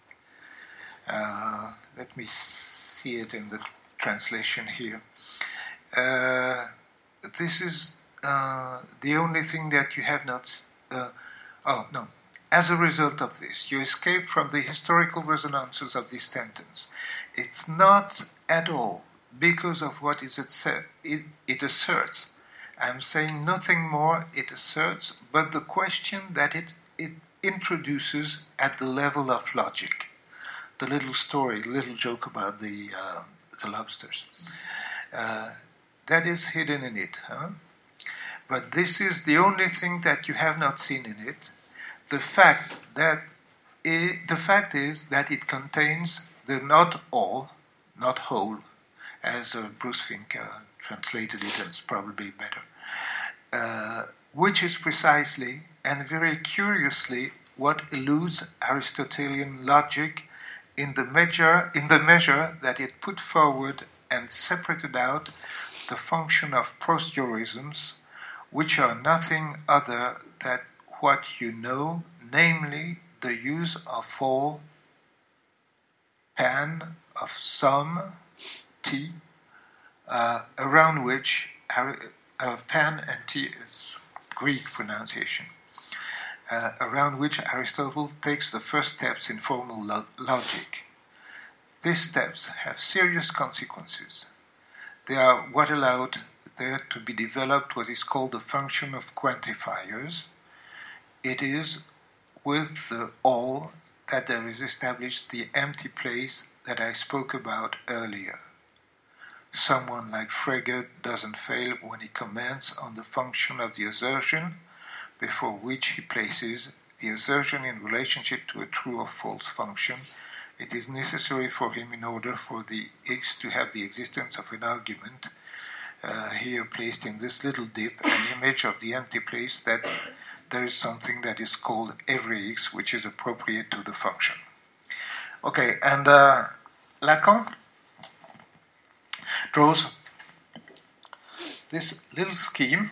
Let me see it in the translation here. This is the only thing that you have not... As a result of this, you escape from the historical resonances of this sentence. It's not at all because of what it asserts. I'm saying nothing more it asserts, but the question that it introduces at the level of logic. The little story, little joke about the lobsters. That is hidden in it. But this is the only thing that you have not seen in it. The fact is that it contains the not all, not whole, as Bruce Fink translated it, and it's probably better. Which is precisely and very curiously what eludes Aristotelian logic in the measure that it put forward and separated out the function of prosdorisms, which are nothing other than what you know, namely the use of all, pan, of some, t, around which pan and t is Greek pronunciation, around which Aristotle takes the first steps in formal logic. These steps have serious consequences. They are what allowed there to be developed what is called the function of quantifiers. It is with the all that there is established the empty place that I spoke about earlier. Someone like Frege doesn't fail when he comments on the function of the assertion, before which he places the assertion in relationship to a true or false function. It is necessary for him, in order for the X to have the existence of an argument, here placed in this little dip, an image of the empty place, that there is something that is called every X, which is appropriate to the function. Okay, and Lacan draws this little scheme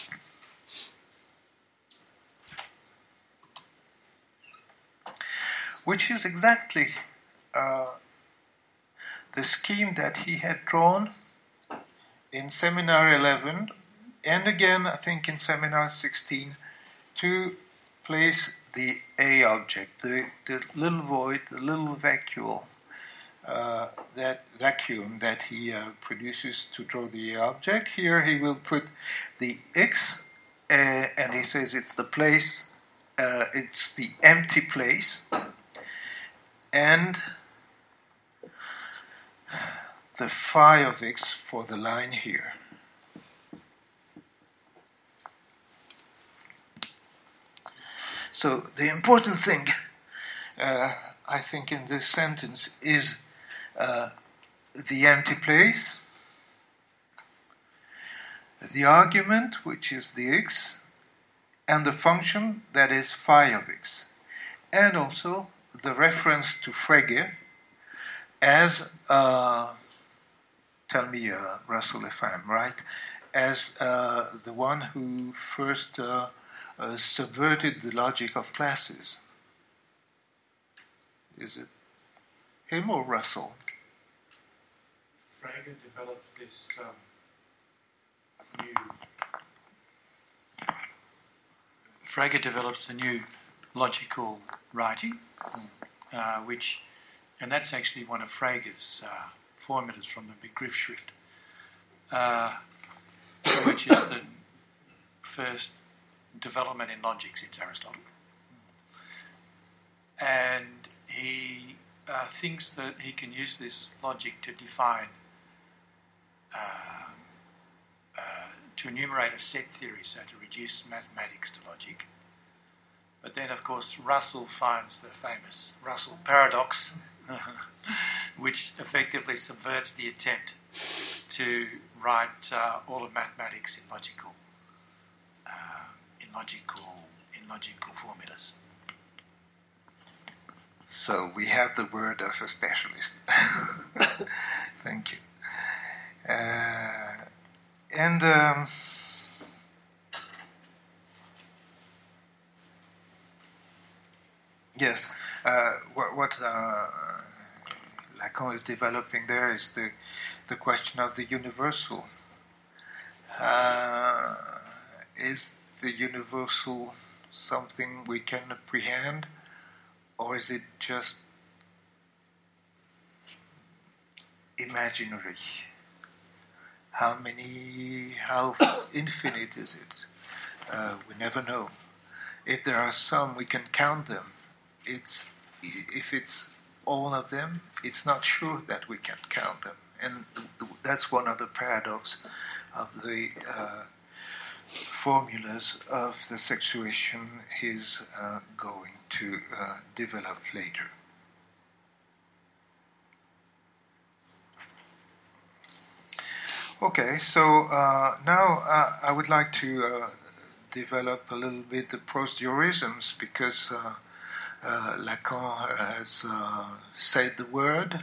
which is exactly the scheme that he had drawn in Seminar 11 and again I think in Seminar 16 to place the A object, the little void, the little vacuole, that vacuum that he produces to draw the A object. Here he will put the X, and he says it's the place, it's the empty place, and the phi of X for the line here. So the important thing, I think, in this sentence is the empty place, the argument, which is the X, and the function that is phi of X, and also the reference to Frege as, tell me, Russell, if I'm right, as the one who first subverted the logic of classes. Is it him or Russell? Frege develops this Frege develops a new logical writing, and that's actually one of Frege's formulas from the Begriffsschrift, which is the first development in logic since Aristotle. And he thinks that he can use this logic to define, to enumerate a set theory, so to reduce mathematics to logic. But then, of course, Russell finds the famous Russell paradox, which effectively subverts the attempt to write all of mathematics in logical formulas. So we have the word of a specialist. Thank you. Yes, what Lacan is developing there is the question of the universal. Is the universal something we can apprehend, or is it just imaginary? How infinite is it? We never know. If there are some, we can count them. If it's all of them, it's not sure that we can count them. And that's one of the paradox of the formulas of the sexuation he's going to develop later. Okay, so now I would like to develop a little bit the post-jurisms because Lacan has said the word,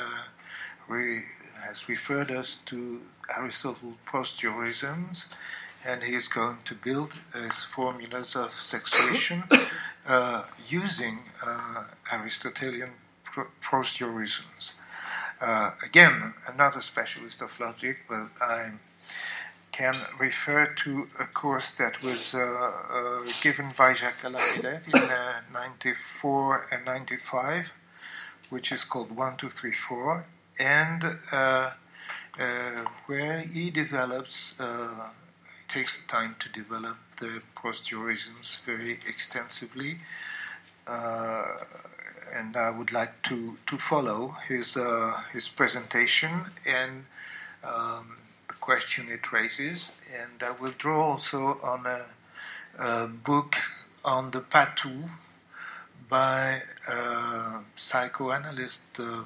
has referred us to Aristotle's post-jurisms, and he is going to build his formulas of sexuation using Aristotelian post-jurisms. Again, I'm not a specialist of logic, but I can refer to a course that was given by Jacques Alain in 94 and 95, which is called 1, 2, 3, 4, and where he develops, takes the time to develop the post-jurisms very extensively. And I would like to follow his presentation and the question it raises. And I will draw also on a book on the Patou by a psychoanalyst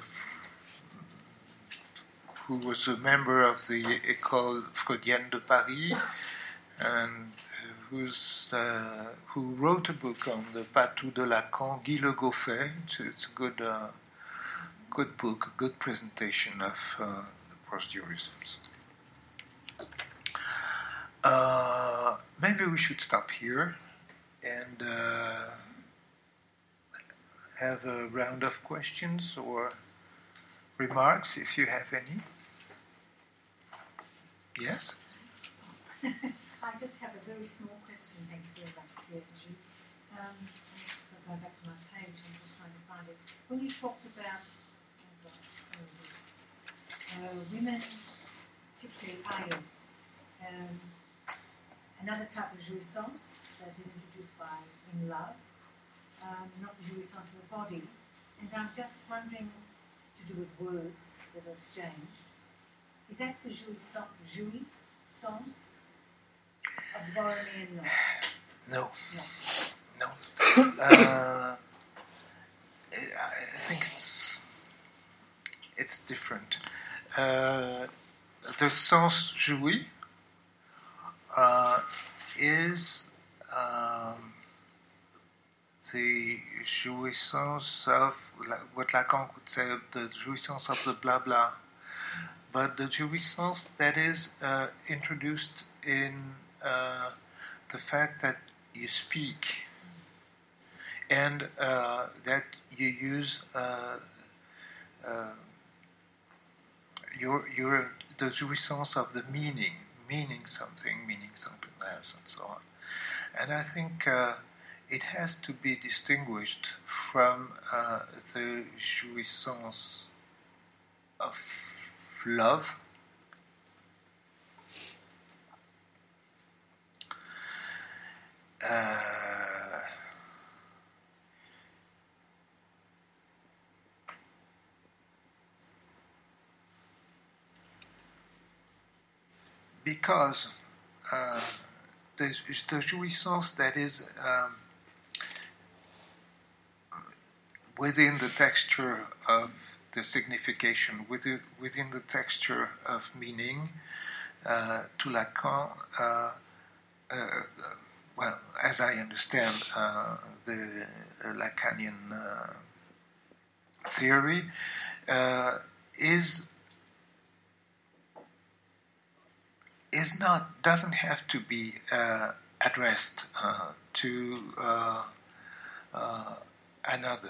who was a member of the École Freudienne de Paris and who wrote a book on the Patou de Lacan, Guy Le Goffet. It's a good book, a good presentation of the post-jurisms. Maybe we should stop here and have a round of questions or remarks, if you have any. Yes? I just have a very small question. Thank you very much, Pierre. I'll go back to my page. I'm just trying to find it. When you talked about women, particularly ayahs, another type of jouissance that is introduced in love, not the jouissance of the body. And I'm just wondering, to do with words that are exchanged, is that the jouissance of the Borromean knot? No. I think it's different. The sens joui is the jouissance of what Lacan would say, the jouissance of the blah blah, but the jouissance that is introduced in the fact that you speak and that you use the jouissance of the meaning something else, and so on. And I think it has to be distinguished from the jouissance of love. Because the jouissance that is within the texture of the signification, within the texture of meaning, to Lacan, well, as I understand the Lacanian theory, doesn't have to be addressed to another,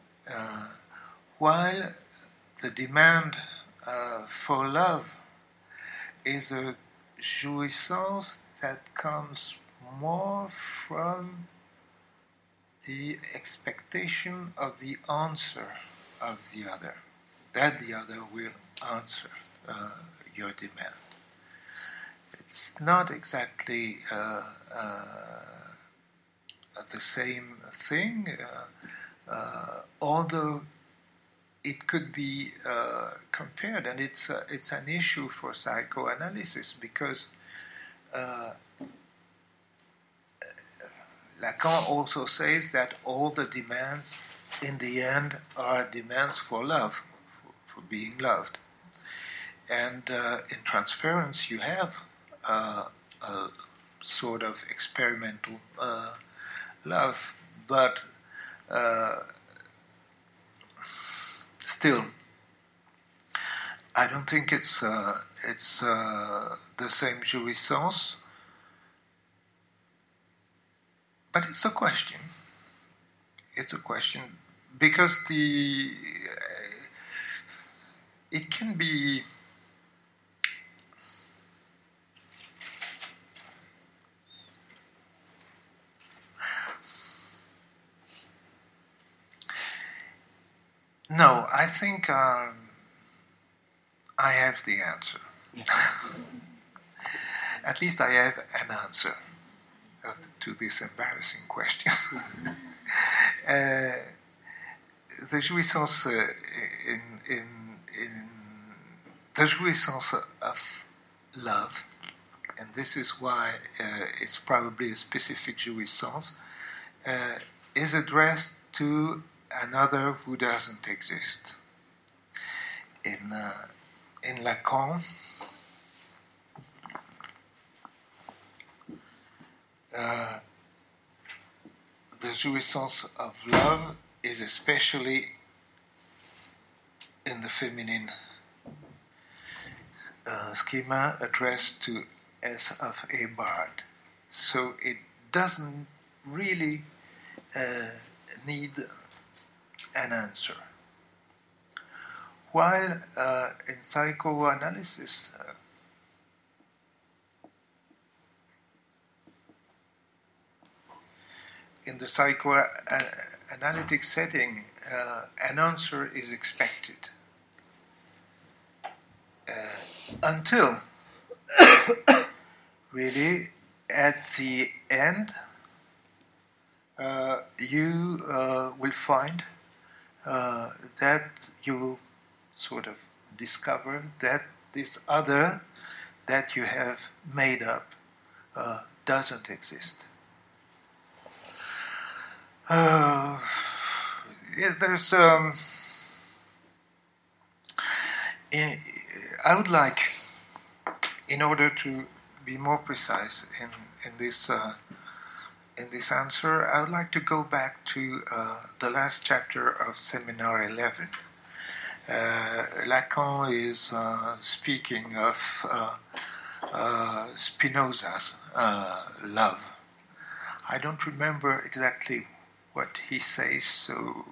while the demand for love is a jouissance that comes more from the expectation of the answer of the other, that the other will answer your demand. It's not exactly the same thing, although it could be compared, and it's an issue for psychoanalysis because Lacan also says that all the demands in the end are demands for love, for being loved. And in transference, you have a sort of experimental love, but still, I don't think it's the same jouissance. But it's a question. It's a question because it can be. No, I think I have the answer. At least I have an answer to this embarrassing question. The jouissance the jouissance of love, and this is why it's probably a specific jouissance, is addressed to another who doesn't exist. In Lacan, the jouissance of love is especially in the feminine schema addressed to S of a bard. So it doesn't really need an answer. While in psychoanalysis, in the psychoanalytic setting, an answer is expected until really at the end you will find that you will sort of discover that this other that you have made up doesn't exist. There's I would like, in order to be more precise in this answer, I would like to go back to the last chapter of Seminar 11. Lacan is speaking of Spinoza's love. I don't remember exactly what he says, so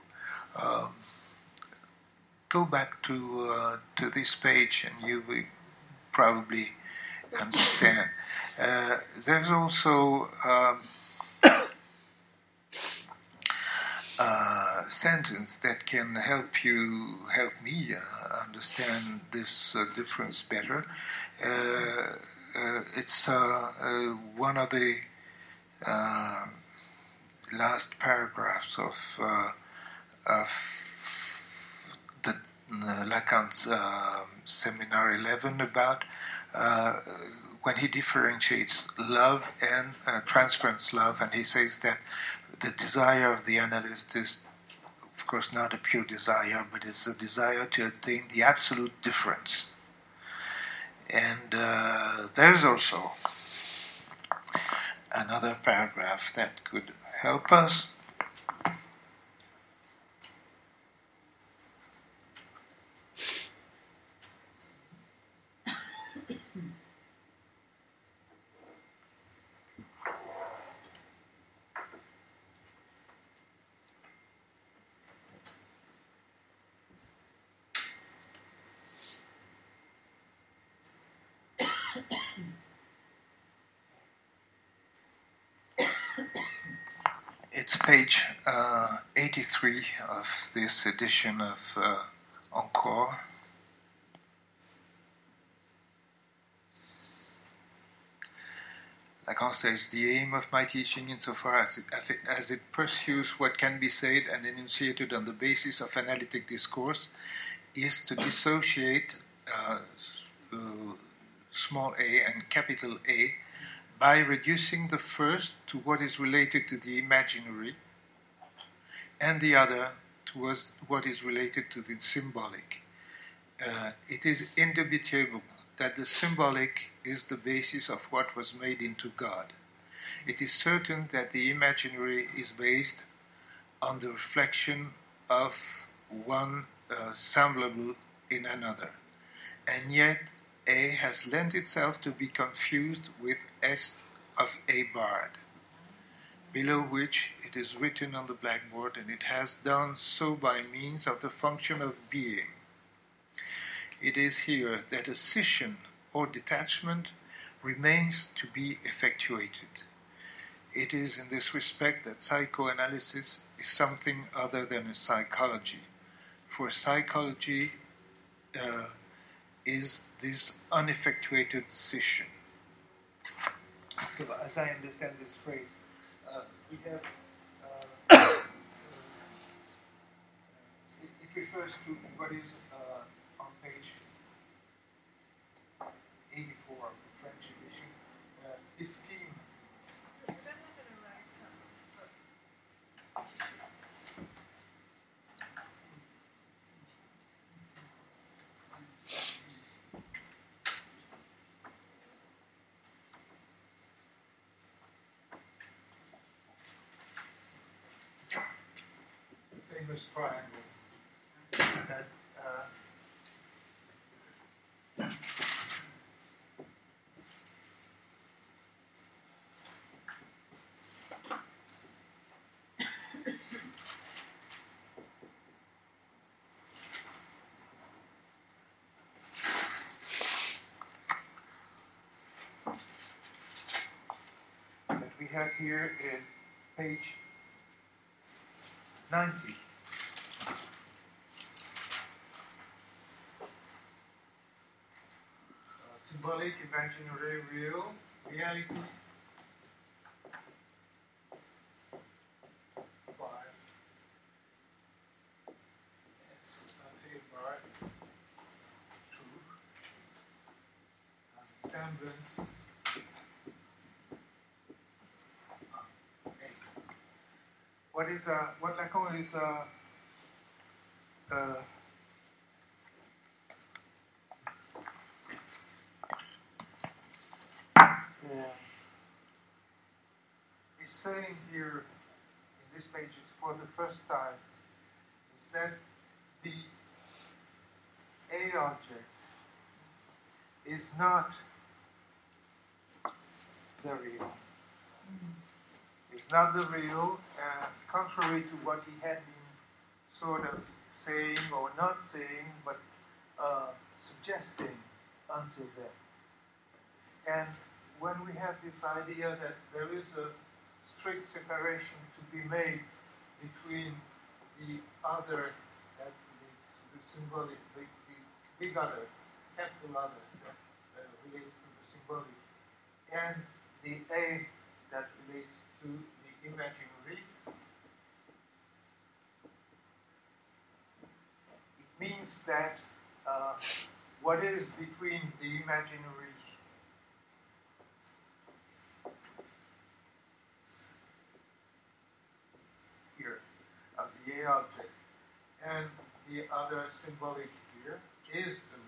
go back to this page and you will probably understand. There's also a sentence that can help me understand this difference better. It's one of the last paragraphs of the Lacan's Seminar 11 about when he differentiates love and transference love, and he says that the desire of the analyst is, of course, not a pure desire, but it's a desire to attain the absolute difference. And there's also another paragraph that could help us. It's page 83 of this edition of Encore. Lacan says, the aim of my teaching, insofar as it pursues what can be said and enunciated on the basis of analytic discourse, is to dissociate small a and capital A by reducing the first to what is related to the imaginary and the other to what is related to the symbolic. it is indubitable that the symbolic is the basis of what was made into God. It is certain that the imaginary is based on the reflection of one semblable in another. And yet A has lent itself to be confused with S of a bard, below which it is written on the blackboard, and it has done so by means of the function of being. It is here that a scission or detachment remains to be effectuated. It is in this respect that psychoanalysis is something other than a psychology, for psychology is this uneffectuated scission. So, as I understand this phrase, we have it refers to what is on page 84 of the French edition. This scheme. Famous triangle that we have here in page 90. Symbolic, imaginary, real, reality. 5. S of a bard. True. Semblance. What is what Lacan is is saying here in this page for the first time is that the A object is not the real. It's not the real, contrary to what he had been sort of saying or not saying, but suggesting until then. And when we have this idea that there is a strict separation to be made between the other that relates to the symbolic, the big other, capital other that relates to the symbolic, and the A that relates to the imaginary, it means that what is between the imaginary here, the A object, and the other symbolic here is the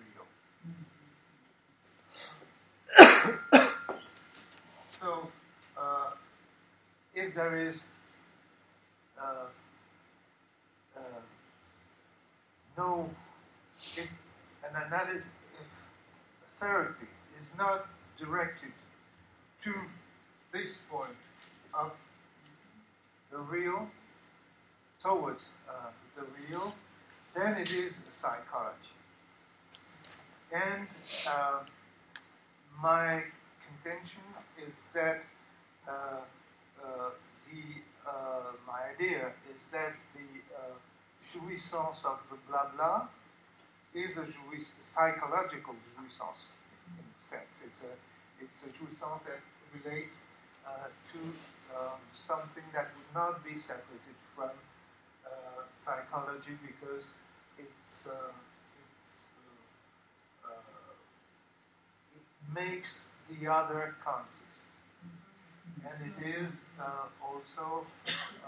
real. So, if there is if an analysis, if therapy is not directed to this point of the real, towards the real, then it is psychology. And my contention is that my idea is that the jouissance of the blah blah is a psychological jouissance in a sense. It's a jouissance that relates to something that would not be separated from psychology because it makes the other consist. And it is also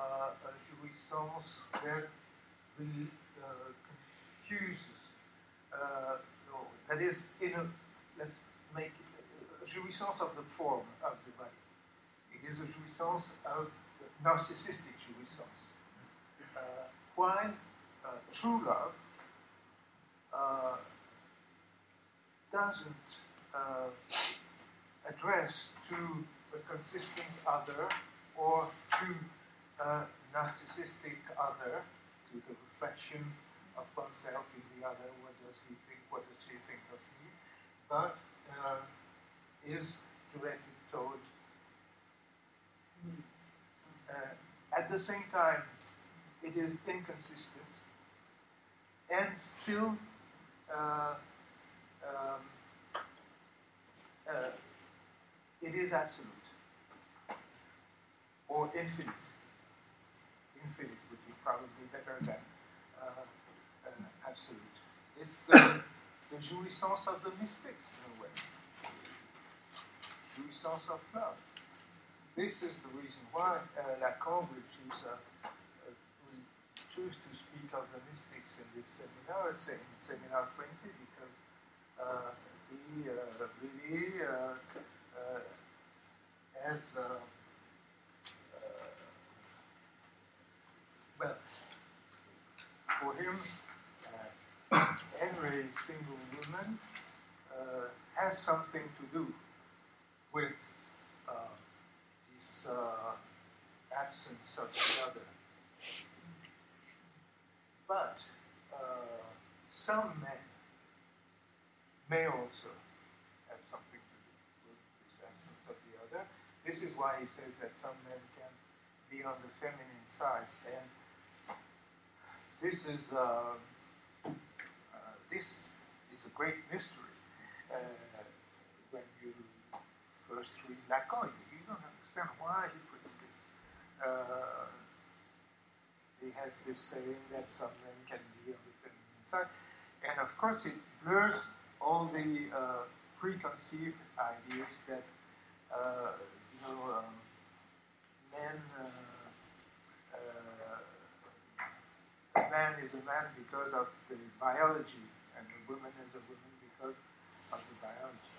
a jouissance that confuses no, that is, let's make it a jouissance of the form of the body. It is a jouissance of narcissistic jouissance. While true love doesn't address to a consistent other or to a narcissistic other, to the reflection of oneself in the other, what does he think, what does she think of me, but is directed toward me. At the same time, it is inconsistent and still it is absolute or infinite. Infinite would be probably better than absolute. It's the jouissance of the mystics in a way. Jouissance of love. This is the reason why Lacan will choose to speak of the mystics in this seminar, in seminar 20, because he really has well, for him, every single woman has something to do with this absence of the other. But some men may also have something to do with this absence of the other. This is why he says that some men can be on the feminine side, and this is a great mystery. When you first read Lacan, you don't understand why he puts this. He has this saying that some men can be on the feminine side, and of course it blurs all the preconceived ideas that men. A man is a man because of the biology, and a woman is a woman because of the biology.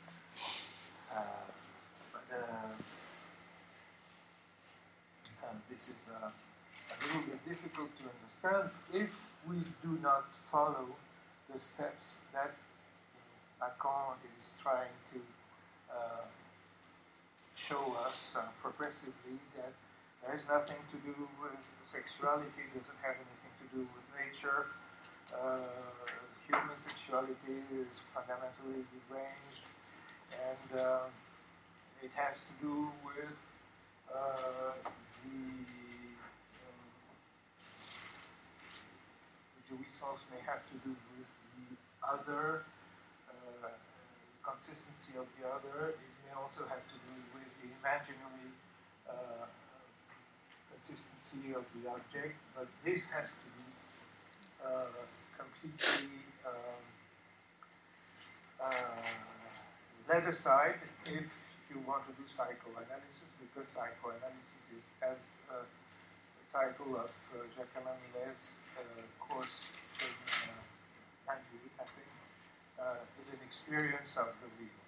This is a little bit difficult to understand if we do not follow the steps that Lacan is trying to show us progressively, that there is nothing to do with sexuality, doesn't have anything to do with nature. Human sexuality is fundamentally deranged, and it has to do with the jouissance may have to do with the other, consistency of the other. It may also have to do with the imaginary consistency of the object, but this has to be completely let aside if you want to do psychoanalysis, because psychoanalysis is, as the title of Jacqueline Millet's course in 98, I think, is an experience of the real.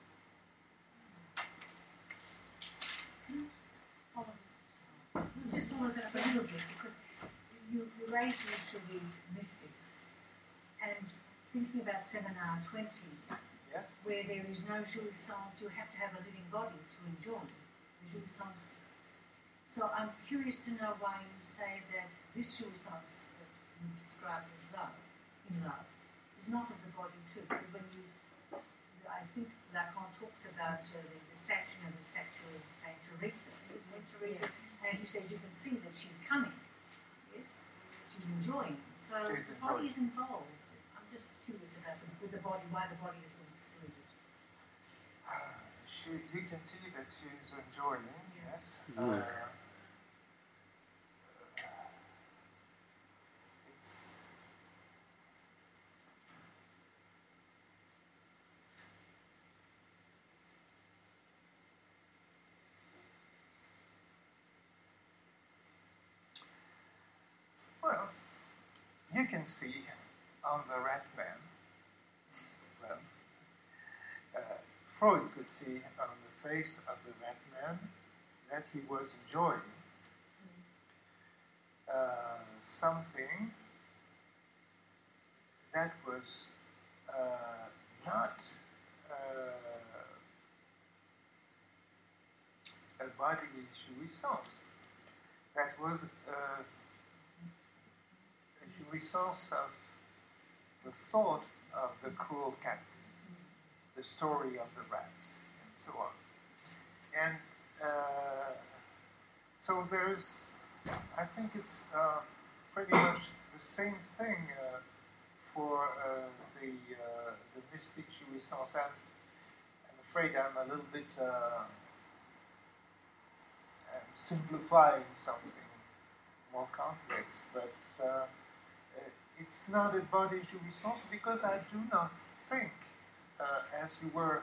Just want to look up a little bit, because you raised the issue of the mystics, and thinking about seminar 20, yes, where there is no jouissance, you have to have a living body to enjoy the jouissance. So I'm curious to know why you say that this jouissance that you described as love, in love, is not of the body too, because when you, I think Lacan talks about the statue of the statue of Saint Teresa, and he says you can see that she's coming, yes, she's enjoying. So the body is involved. I'm just curious about with the body, why the body has been excluded. You can see that she's enjoying, yes. It's well, you can see on the rat man well. Freud could see on the face of the rat man that he was enjoying something that was not a bodily jouissance. That was a jouissance of the thought of the cruel captain, the story of the rats, and so on. And so there's, I think it's pretty much the same thing for the mystic jouissance. I'm afraid I'm a little bit simplifying something more complex, but it's not a body jouissance because I do not think, as you were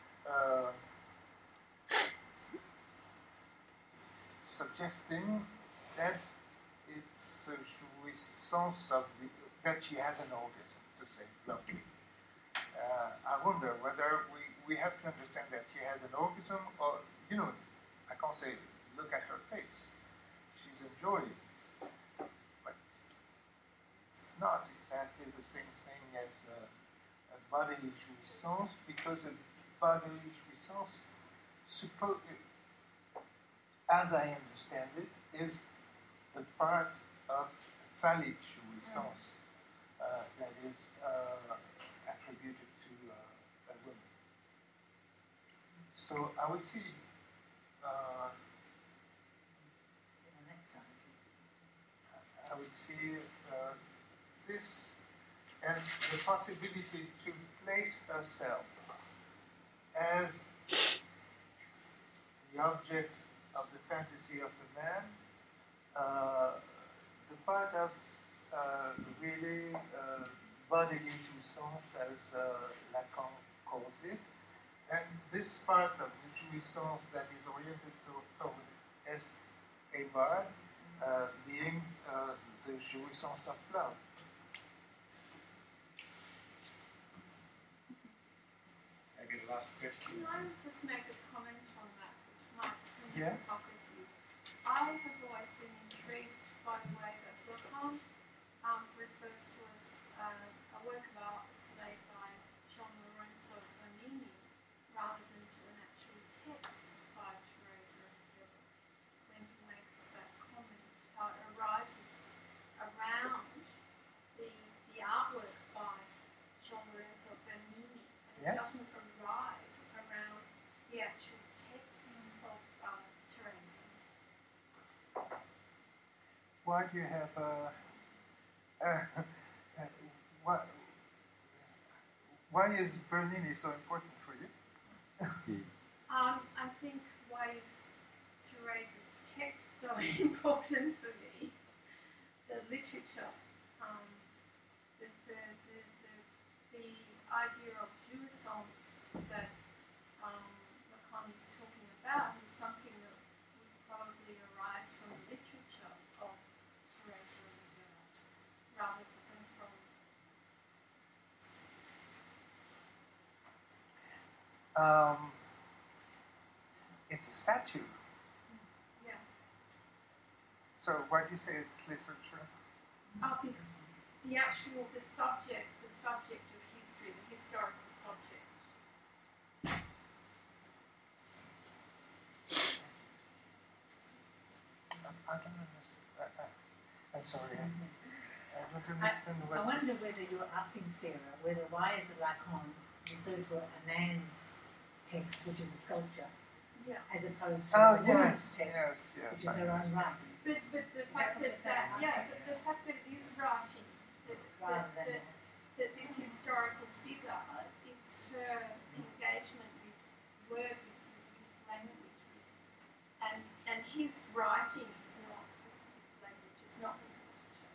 suggesting, that it's a jouissance of that she has an orgasm, to say bluntly. I wonder whether we have to understand that she has an orgasm, or, I can't say, look at her face. She's enjoying. But it's not exactly the same thing as a bodily jouissance, because a bodily jouissance, as I understand it, is the part of phallic jouissance that is attributed to a woman. So I would see this and the possibility to place herself as the object of the fantasy of the man, the part of really bodily jouissance, as Lacan calls it, and this part of the jouissance that is oriented toward S. Abad, being the jouissance of love. Maybe the last question. Can I just make a comment on that, which might seem Yes. provocative? I have always been intrigued by the way that Lacan refers to as a work of art surveyed by Gian Lorenzo Bernini, rather than to an actual text by Teresa Rivera. When he makes that comment, how it arises around the artwork by Gian Lorenzo Bernini, and Yes. it doesn't arise around the actual text of Teresa. Why do you have why is Bernini so important for you? I think why is Teresa's text so important for me? The literature, the idea of jouissance that Lacan is talking about is something that would probably arise from the literature of Teresa Rivera, rather than from. It's a statue. Yeah. So why do you say it's literature? Because the subject of history, the historical subject. I don't understand. I'm sorry. I don't understand I wonder whether you're asking Sarah why is Lacan referred to a man's text, which is a sculpture, Yeah. as opposed to a woman's yes, text, yes, which is her own writing, But the fact that the fact that it is writing, rather than that this historical figure, it's her engagement with word, with language, and his writing is not with language, it's not with literature.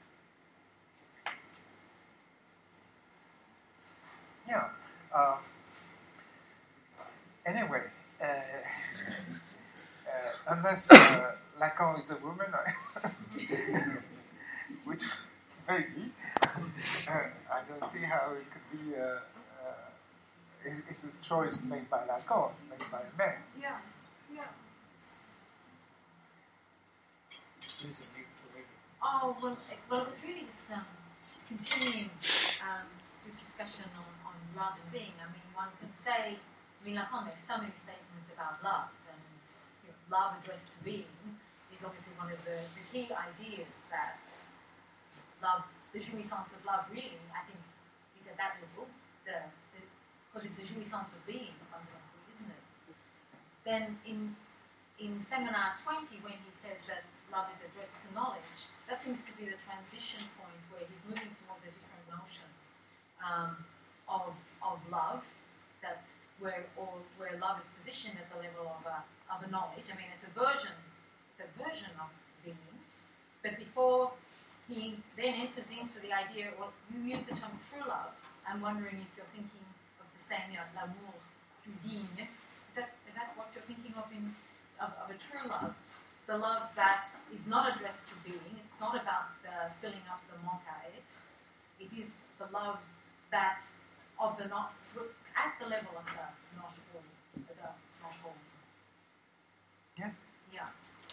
Yeah. Anyway, unless Lacan is a woman, which maybe, I don't see how it could be It's a choice made by Lacan, made by a man. Yeah. Yeah. Susan, you believe it? Oh, well, it was really just continuing this discussion on love and being. I mean, one can say, Lacan makes so many statements about love, and love addressed to being is obviously one of the key ideas that love, the jouissance of love, really, I think, is at that level, because it's a jouissance of being, fundamentally, isn't it? Then in Seminar 20, when he says that love is addressed to knowledge, that seems to be the transition point where he's moving towards a different notion of love, that where love is positioned at the level of a knowledge. I mean, it's a version of being. But before he then enters into the idea, well, you use the term true love. I'm wondering if you're thinking of the saying, l'amour du digne. Is that what you're thinking of of a true love? The love that is not addressed to being. It's not about filling up the manque à être. It is the love that of the not at the level of the not whole, the not whole. Yeah. Yeah.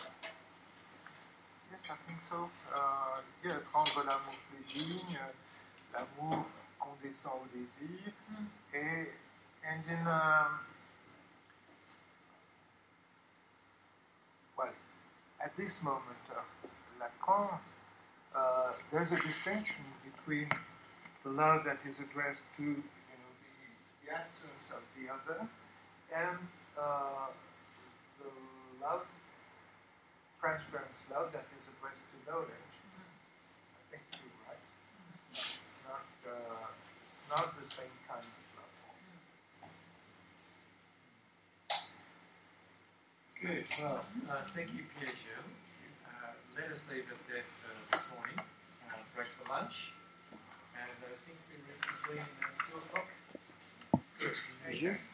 Yes, I think so. Yes, rendre l'amour plus digne, l'amour qu'on descend au désir, and in well, at this moment of Lacan, there's a distinction between the love that is addressed to the absence of the other, and the love, transference love that is addressed to knowledge. I think you're right. It's not the same kind of love. Good. Well, thank you, Pierre-Gilles. Let us leave it there for this morning. Break for lunch. And I think we reconvene at 2 o'clock. Good. Thank you.